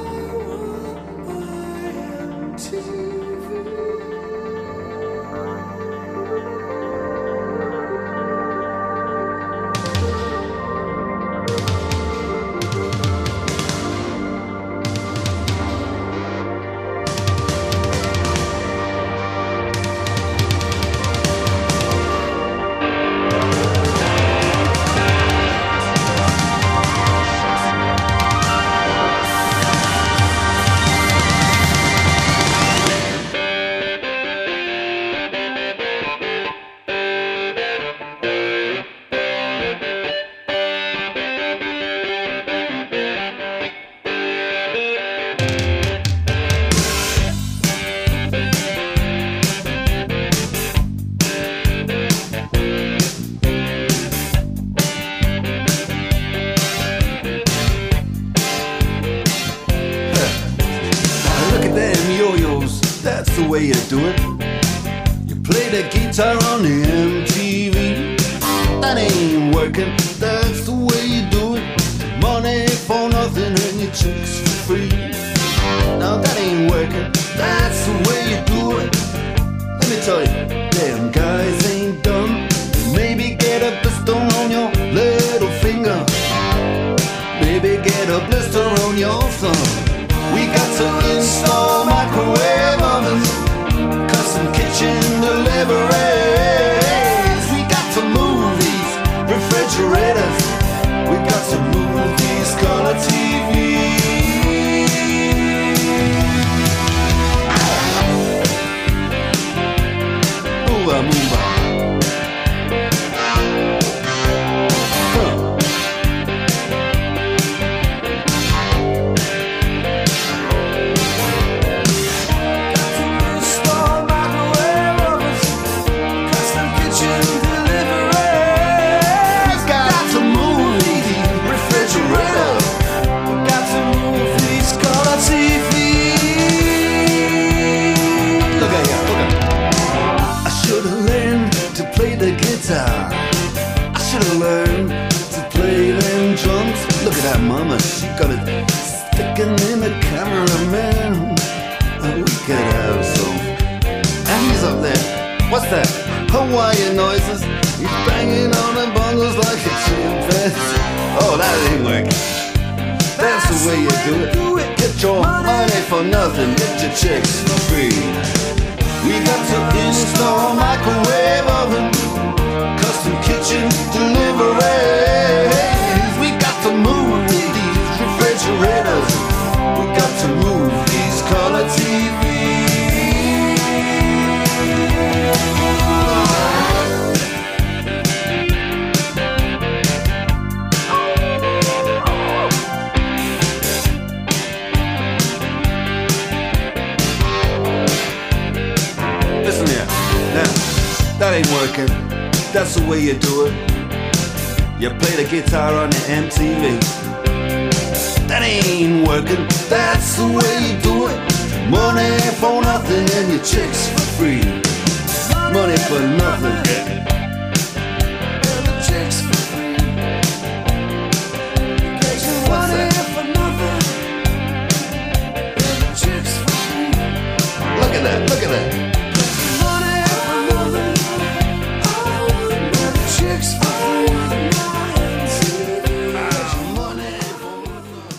way you do it. You play the guitar on the M T V. That ain't working, that's the way you do it. Money for nothing and your chicks for free. Now that ain't working, that's the way you do it. Let me tell you, damn guys ain't dumb. Maybe get a blister on your little finger. Maybe get a blister on your thumb. We got to install microwave ovens, custom kitchen deliveries. We got to move these refrigerators. We got to move these color T Vs. Move move I should've learned to play them drums. Look at that mama, she got it sticking in the cameraman. Oh, we could have some. And he's up there, what's that? Hawaiian noises. He's banging on the bongos like a chimpanzee. Oh, that ain't working. That's the way you do it. Get your money for nothing, get your chicks for free. We got to install microwave oven, custom kitchen deliveries. We got to move these refrigerators. We got to move these color T Vs. ain't working. That's the way you do it. You play the guitar on the M T V. That ain't working. That's the way you do it. Money for nothing and your chicks for free. Money for nothing. And the chicks for free. Get your money for nothing. And the chicks for free. Look at that, look at that. Money for nothing. And the chicks for free. Money for nothing.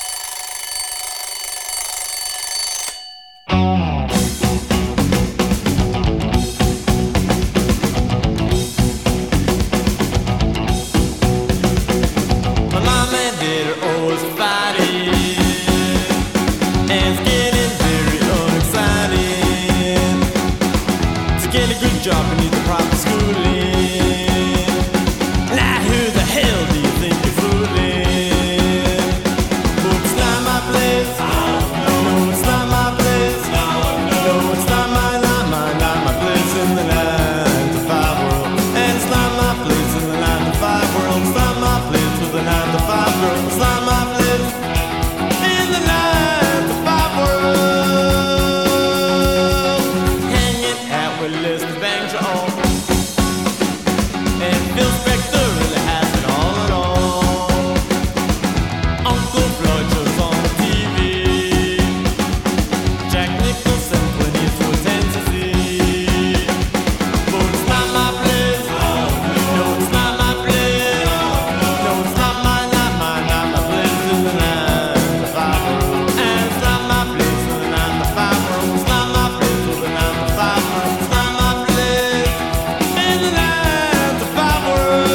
My mom and dad are always fighting, and it's getting very unexciting to get a good job and need the proper schooling. Now who the hell do you think you're fooling? But it's not my place. No, it's not my place. No, it's not my, not my, not my place in the nine to five world. And it's not my place in the nine to five world. It's not my place with the nine to five world. It's not my place in the nine to five world. Hanging out with Lester Bangs on. And Phil Spector really has it all in all. Uncle Floyd shows on the T V. Jack Nicholson when he's with Tennessee. But it's not my place. No, it's not my place. No, it's not my, not my, not my place in the nine to five world. And it's not my place in the nine to five world. It's not my place in the nine to five world. It's not my place in the nine to five world.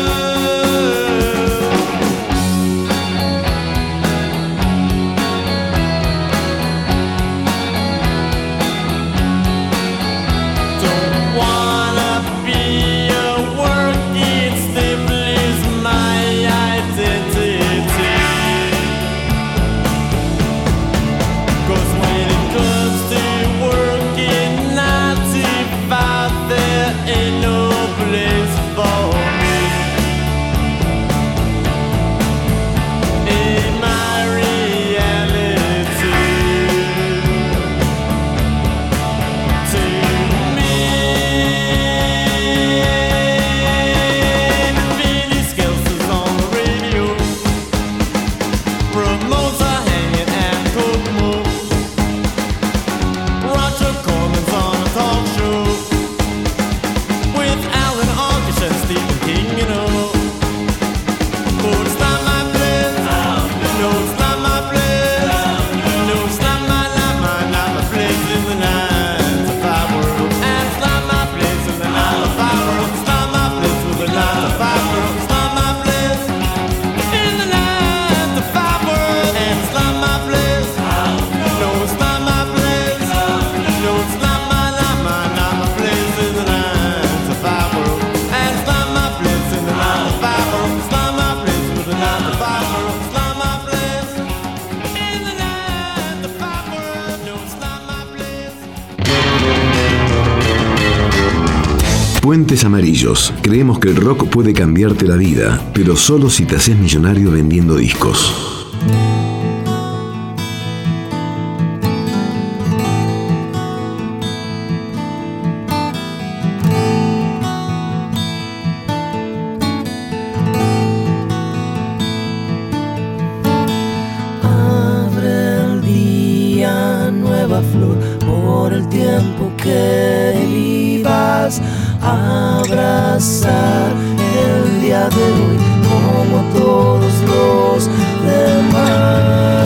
Don't wanna be a working staple is my identity. 'Cause when it comes to working nine to five, there ain't no place for me. In my reality, to me, Vinny Skelton's on the radio. Ramones are hanging at Kokomo. Roger Corman's on a talk show with Alan August and Stephen King, you know. But it's not my place. No, it's not my place. No, it's not my, not my, not my place in the nine to five world. And it's not my place in the nine to five world. It's not my place with the nine to five world. It's not my place in the nine to five world. And it's not my place. No, it's not my place. No, it's not my, not my, not my place in the nine to five world. And it's not my place in the nine to five world. It's not my place with the nine to five world. It's not my place in the nine to five world. No, it's not my place. Puentes Amarillos. Creemos que el rock puede cambiarte la vida, pero solo si te haces millonario vendiendo discos. Abre el día, nueva flor, por el tiempo que vivas. Abrazar el día de hoy como todos los demás.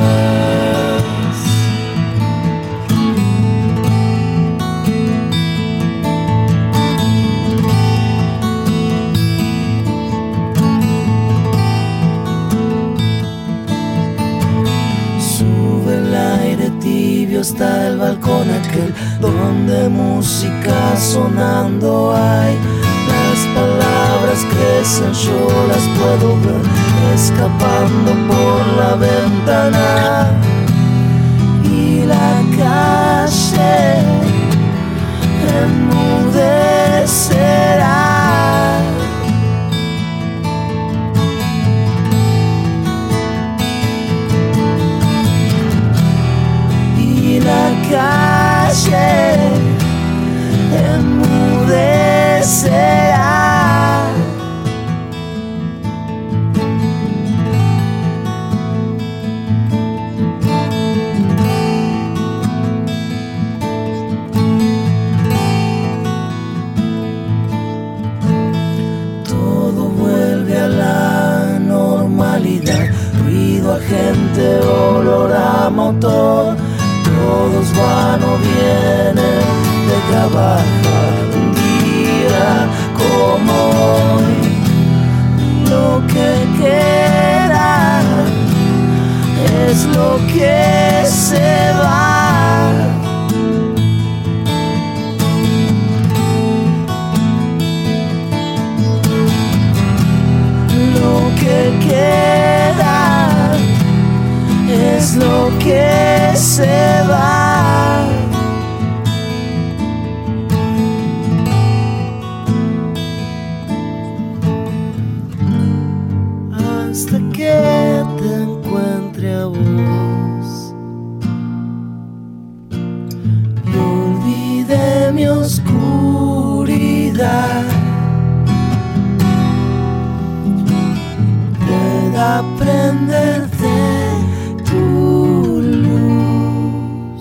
Sube el aire tibio hasta el balcón aquel donde música sonando hay. Las palabras crecen, yo las puedo ver escapando por la ventana. Y la calle enmudece. calle enmudecerá. Ruido, agente, olor a motor, todos van o vienen de trabajar un día como hoy. Lo que queda es lo que se va. Lo que queda es lo que se va. Hasta que te encuentre a vos y olvide mi oscuridad. Aprender de tu luz.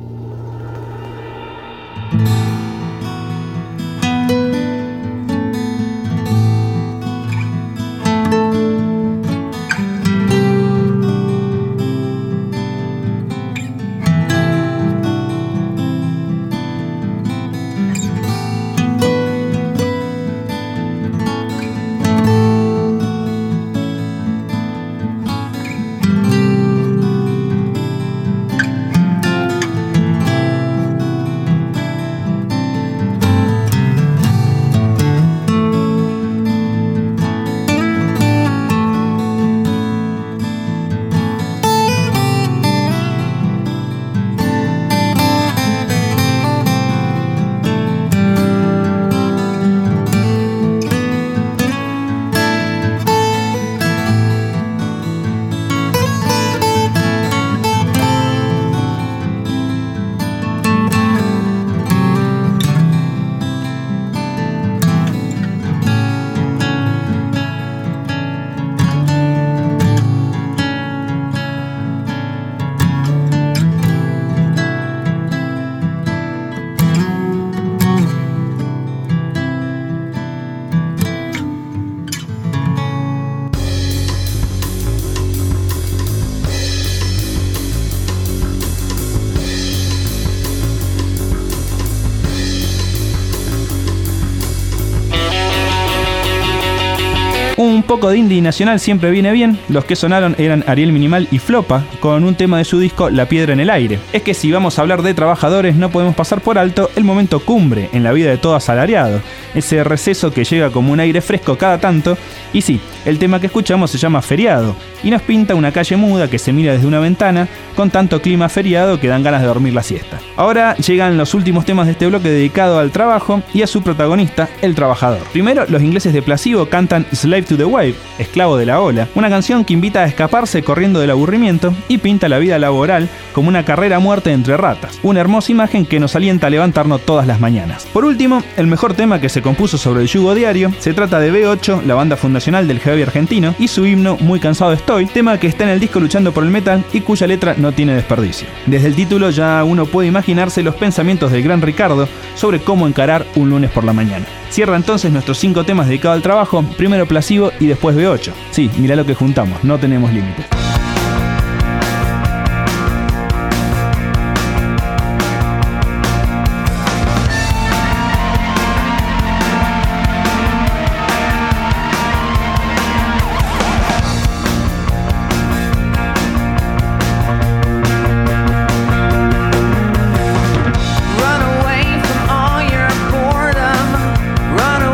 Un poco de indie nacional siempre viene bien. Los que sonaron eran Ariel Minimal y Flopa, con un tema de su disco La Piedra en el Aire. Es que si vamos a hablar de trabajadores, no podemos pasar por alto el momento cumbre en la vida de todo asalariado. Ese receso que llega como un aire fresco cada tanto. Y sí, el tema que escuchamos se llama Feriado, y nos pinta una calle muda que se mira desde una ventana, con tanto clima feriado que dan ganas de dormir la siesta. Ahora llegan los últimos temas de este bloque dedicado al trabajo y a su protagonista, el trabajador. Primero, los ingleses de Placebo cantan Slave to the Wave, esclavo de la ola, una canción que invita a escaparse corriendo del aburrimiento y pinta la vida laboral como una carrera a muerte entre ratas, una hermosa imagen que nos alienta a levantarnos todas las mañanas. Por último, el mejor tema que se compuso sobre el yugo diario, se trata de B ocho, la banda fundacional del heavy argentino, y su himno Muy cansado estoy, tema que está en el disco Luchando por el Metal y cuya letra no tiene desperdicio. Desde el título ya uno puede imaginarse los pensamientos del gran Ricardo sobre cómo encarar un lunes por la mañana. Cierra entonces nuestros cinco temas dedicados al trabajo, primero Placebo y después B ocho. Sí, mirá lo que juntamos, no tenemos límites.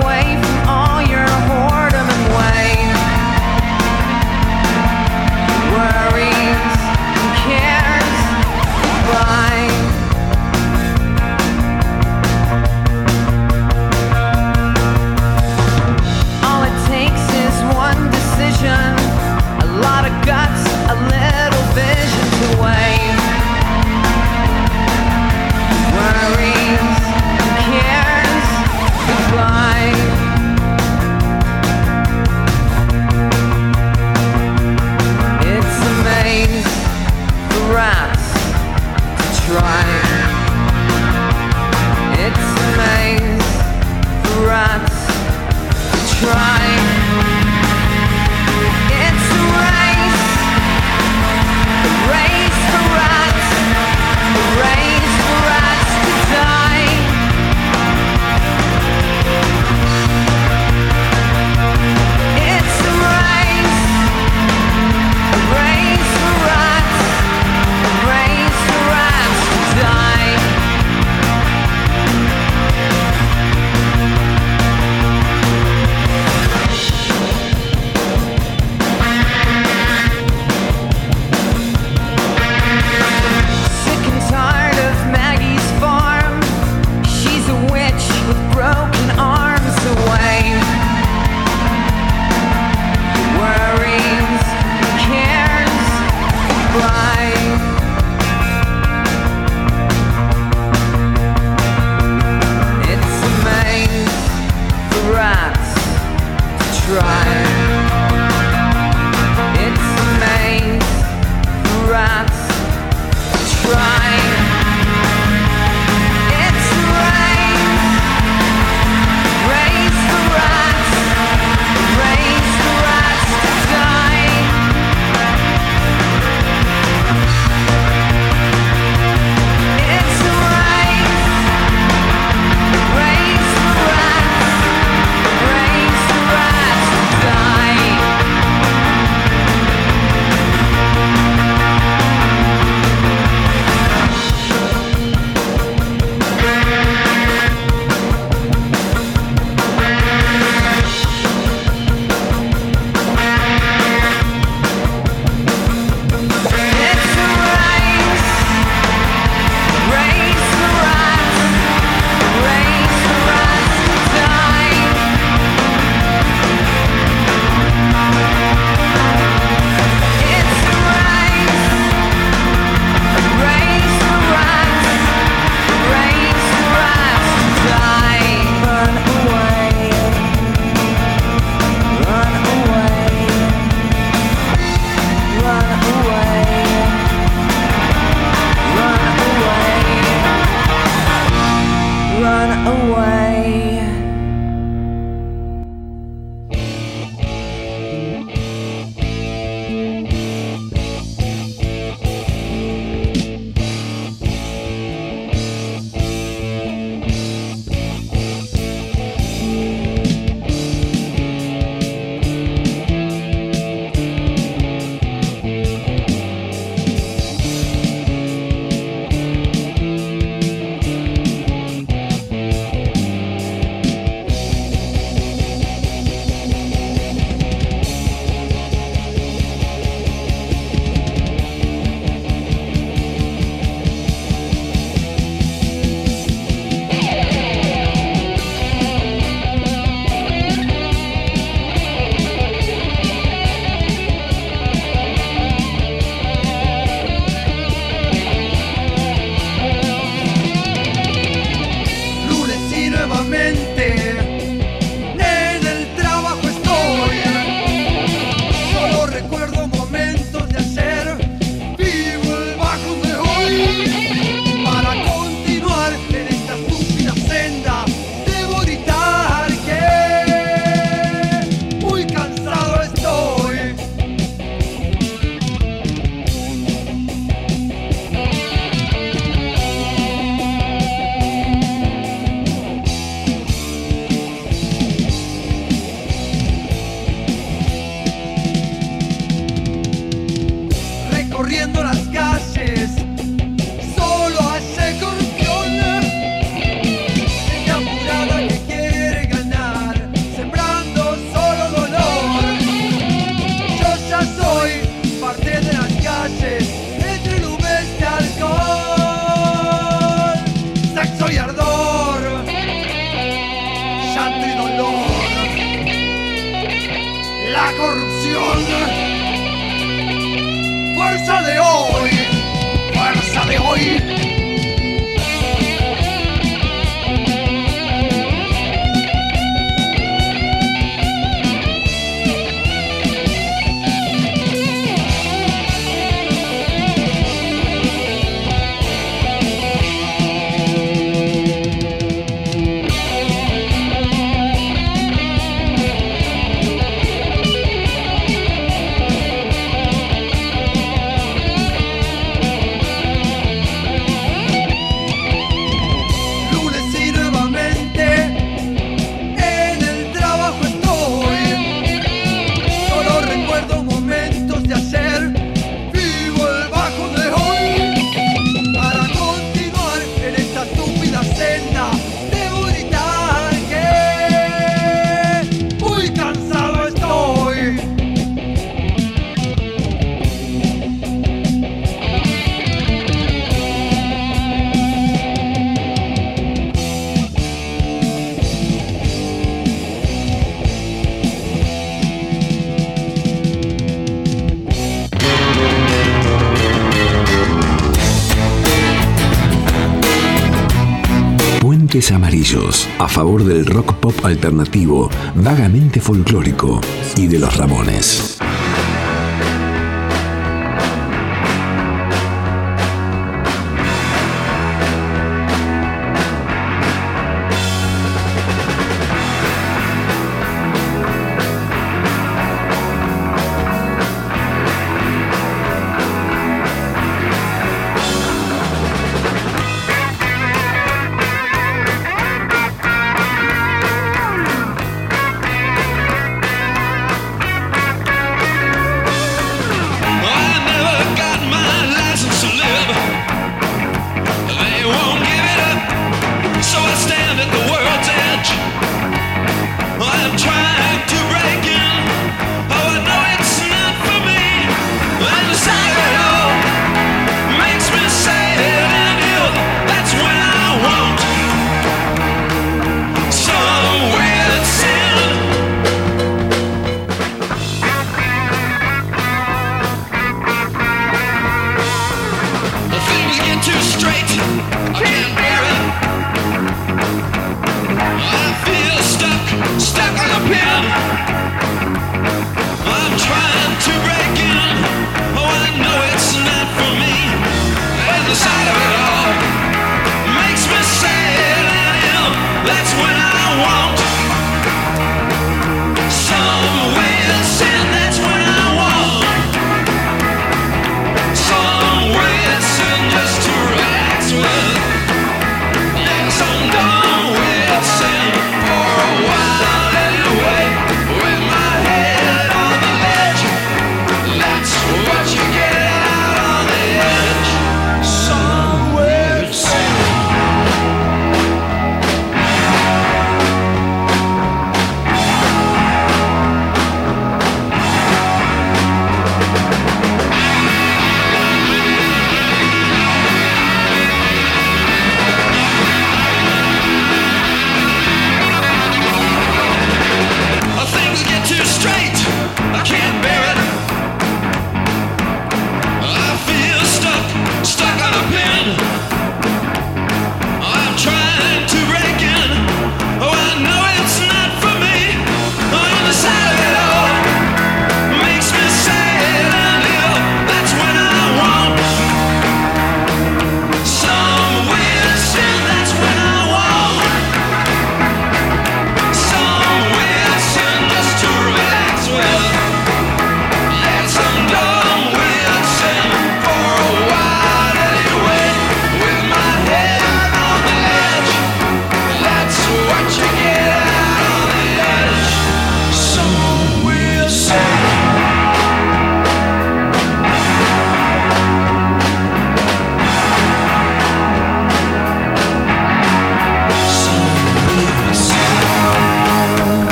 Run away from all your boredom, run away from all your whoredom and wait. corrupción. Fuerza de hoy, fuerza de hoy. Puentes Amarillos, a favor del rock pop alternativo, vagamente folclórico y de los Ramones.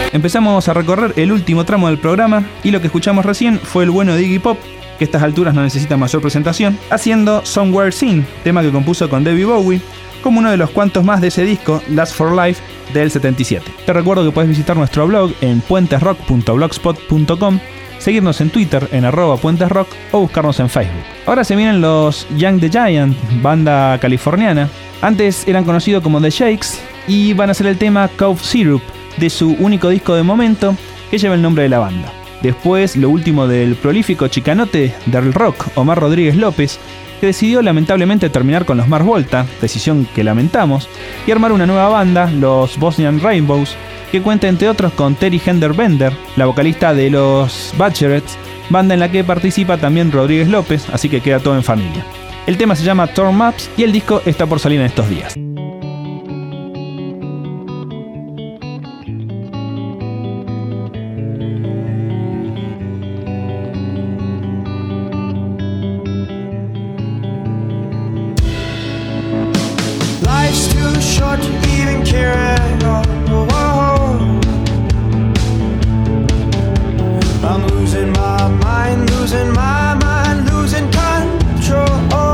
Empezamos a recorrer el último tramo del programa y lo que escuchamos recién fue el bueno de Iggy Pop, que a estas alturas no necesita mayor presentación, haciendo Somewhere Sin, tema que compuso con David Bowie, como uno de los cuantos más de ese disco, Last for Life, del setenta y siete. Te recuerdo que puedes visitar nuestro blog en puentesrock punto blogspot punto com, seguirnos en Twitter en arroba puentesrock o buscarnos en Facebook. Ahora se vienen los Young the Giant, banda californiana. Antes eran conocidos como The Shakes y van a hacer el tema Cough Syrup de su único disco de momento que lleva el nombre de la banda. Después, lo último del prolífico chicanote del rock Omar Rodríguez López, que decidió lamentablemente terminar con los Mars Volta, decisión que lamentamos, y armar una nueva banda, los Bosnian Rainbows, que cuenta entre otros con Terry Hender Bender, la vocalista de los Butcherets, banda en la que participa también Rodríguez López, así que queda todo en familia. El tema se llama Torn Maps y el disco está por salir en estos días. Life's too short to even care at all. I'm losing my mind, losing my mind, losing control.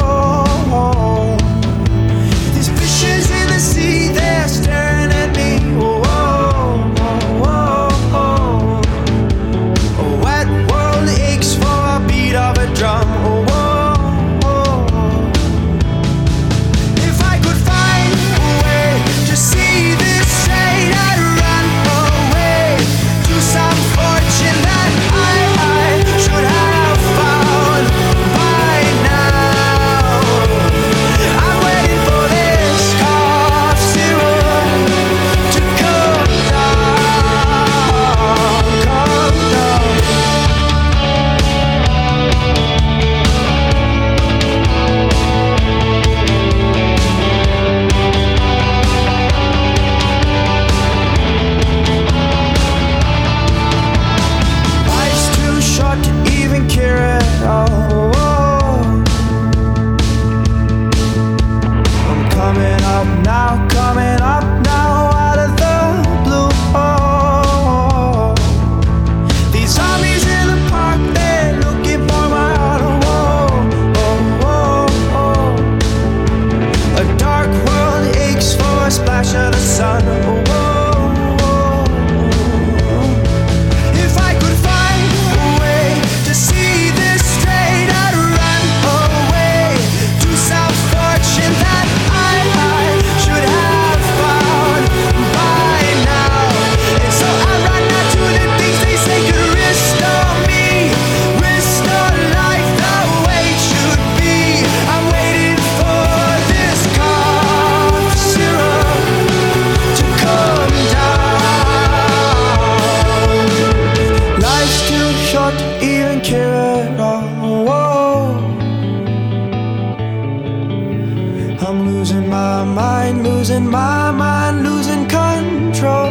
These fishes in the sea, they're staring at me. A wet world aches for a beat of a drum. See this straight, I'd run away to some fortune that I, I should have found by now. I'm waiting for this cough syrup to come down, come down. Now, coming up now out of the blue. Oh, these zombies in the park, they're looking for my heart. Oh, oh, oh, oh. A dark world aches for a splash of the sun. Oh, oh, oh. If I could find a way to see this straight, I'd run away to some fortune that I, I should have found by now. And so I run out to the things they say could restore me, restore life the way it should be. I'm waiting for this cough syrup to come down. Life's too short to even care at all. I'm losing my mind, losing my mind, losing control.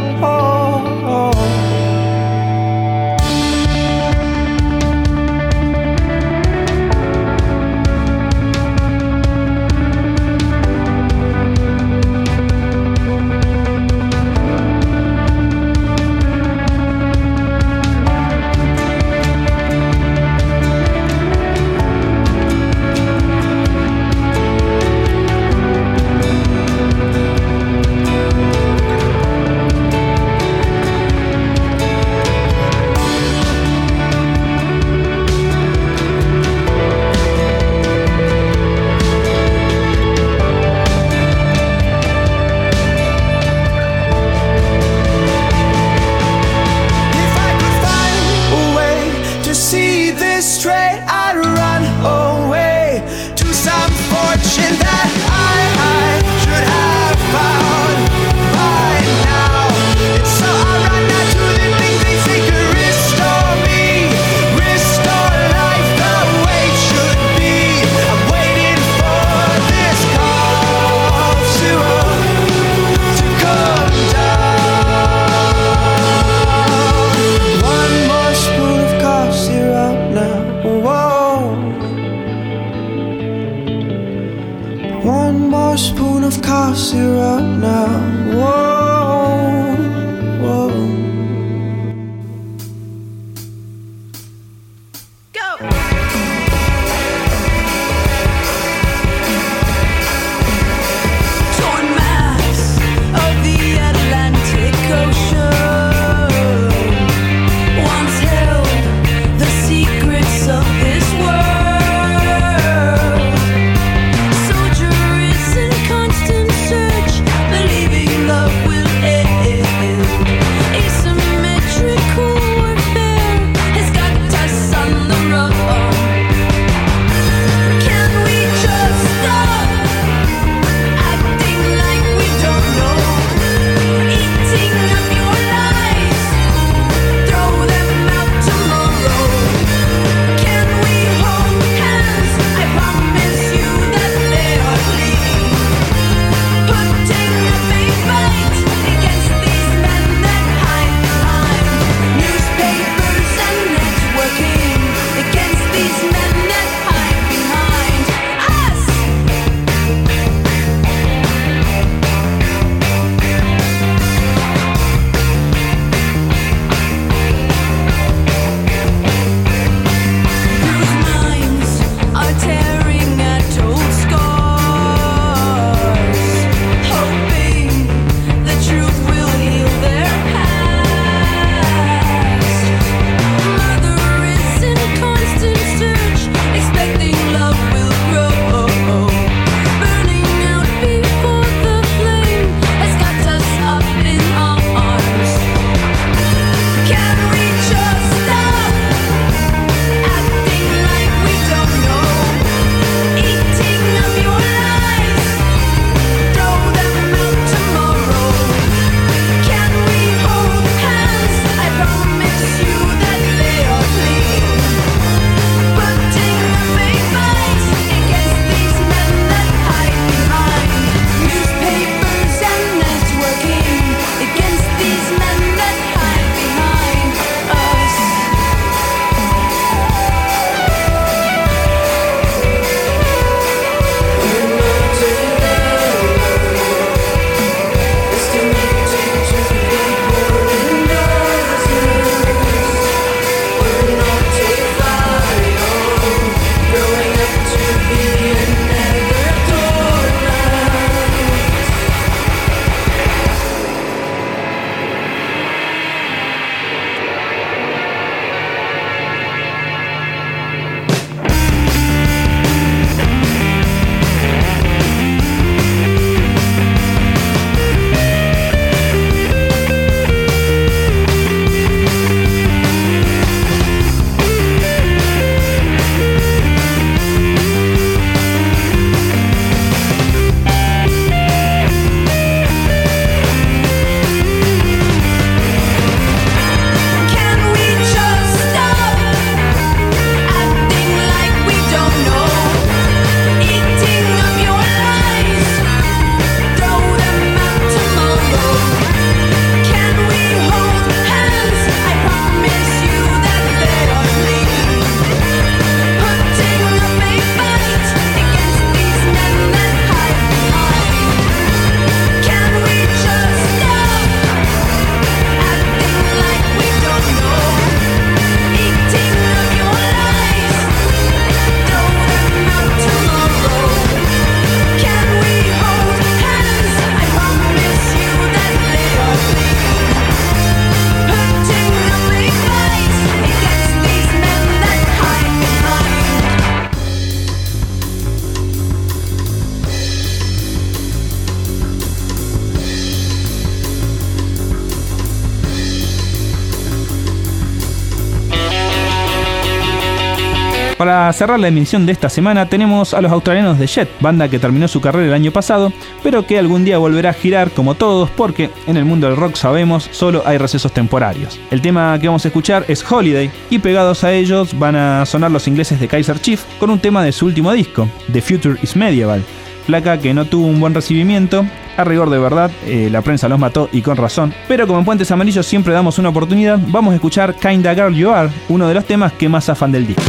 Para cerrar la emisión de esta semana tenemos a los australianos de Jet, banda que terminó su carrera el año pasado, pero que algún día volverá a girar como todos porque en el mundo del rock sabemos solo hay recesos temporarios. El tema que vamos a escuchar es Holiday y pegados a ellos van a sonar los ingleses de Kaiser Chief con un tema de su último disco, The Future is Medieval, placa que no tuvo un buen recibimiento. A rigor de verdad, eh, la prensa los mató y con razón. Pero como en Puentes Amarillos siempre damos una oportunidad, vamos a escuchar Kinda Girl You Are, uno de los temas que más afan del disco.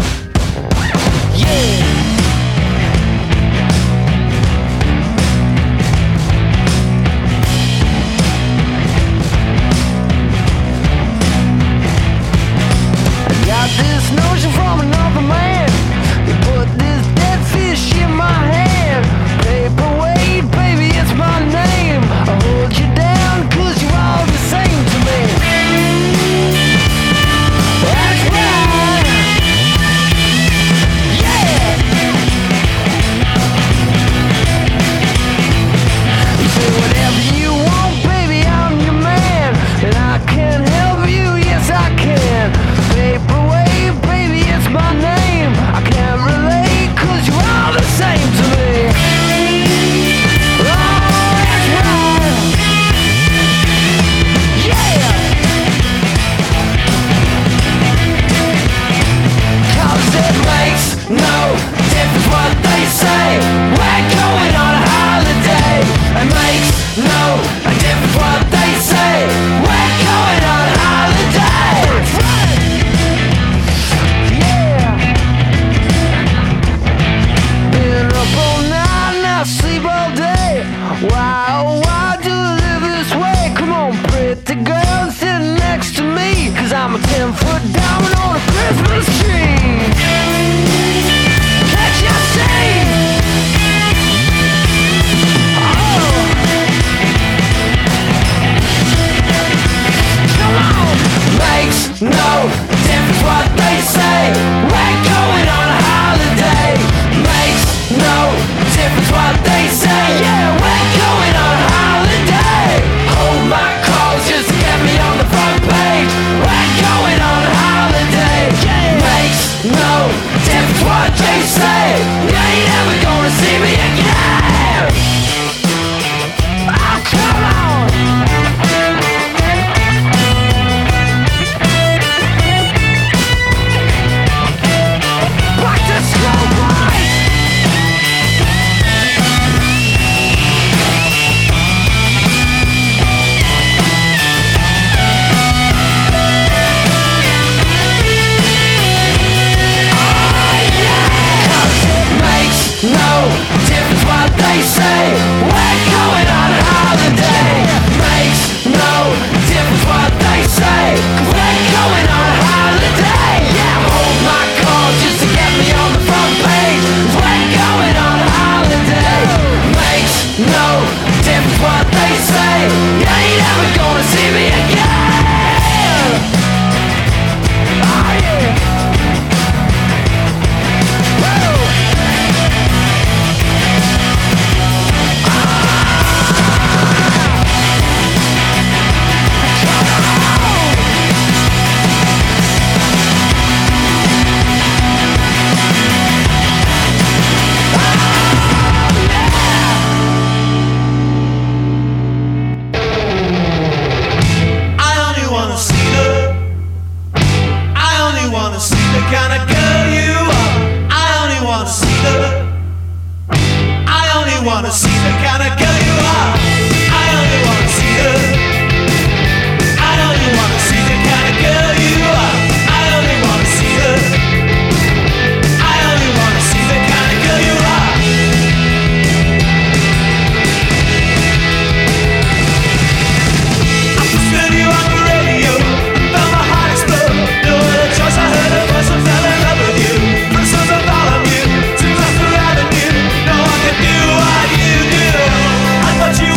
What you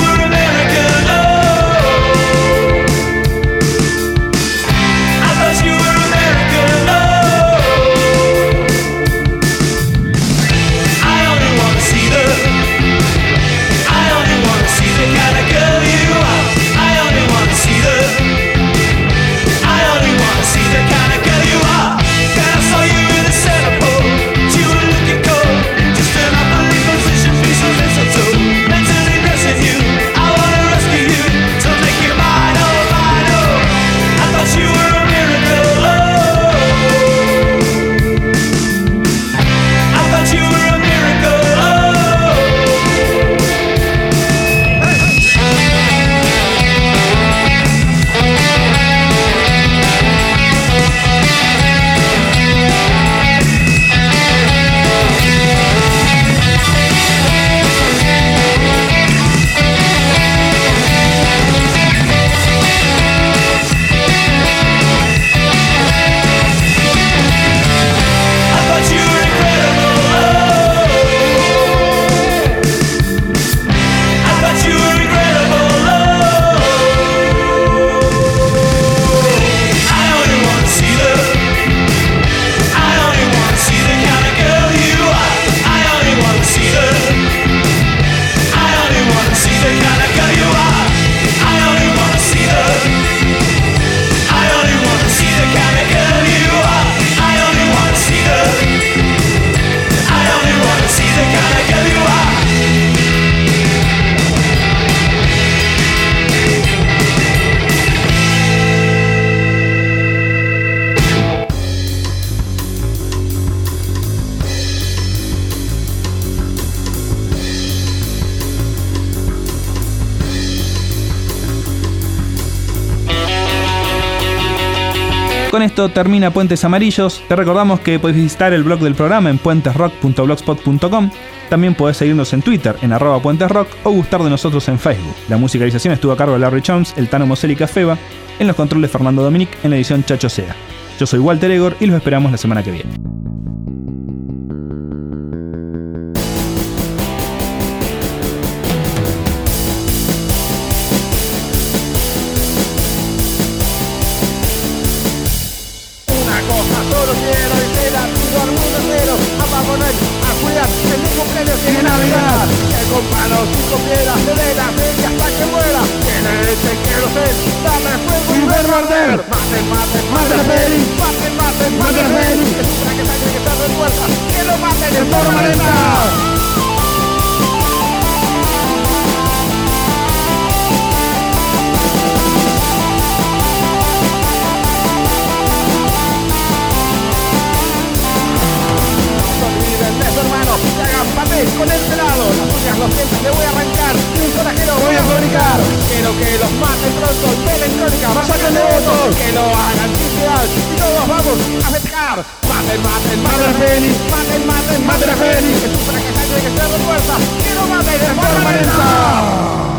Con esto termina Puentes Amarillos. Te recordamos que podés visitar el blog del programa en puentesrock punto blogspot punto com. También podés seguirnos en Twitter en arroba puentesrock o gustar de nosotros en Facebook. La musicalización estuvo a cargo de Larry Jones, el Tano Mosel y Cafeba. En los controles Fernando Dominic, en la edición Chacho Sea. Yo soy Walter Egor y los esperamos la semana que viene. Solo quiero y te la pido al mundo entero a Paponer, a cuidar de mi cumpleaños y de Navidad. Que con manos y con piedras se dé la feria hasta que muera. Que le echen que lo sé, dame fuego y ver arder. Maten, maten, maten a Feli, maten, maten, maten a Feli. Que sufra que sangre que está en fuerza, que lo maten en forma lenta. Hermano, te hagan papel con el pelado. Las uñas, los dientes te voy a arrancar y un corajero voy a fabricar. Quiero que los maten pronto de electrónica, masacren de votos. Que lo hagan sin piedad y todos vamos a festejar. Maten, maten, maten a Feli, maten, maten, maten a Feli. Que sufra que sangre que se refuerza, que lo maten de forma lenta.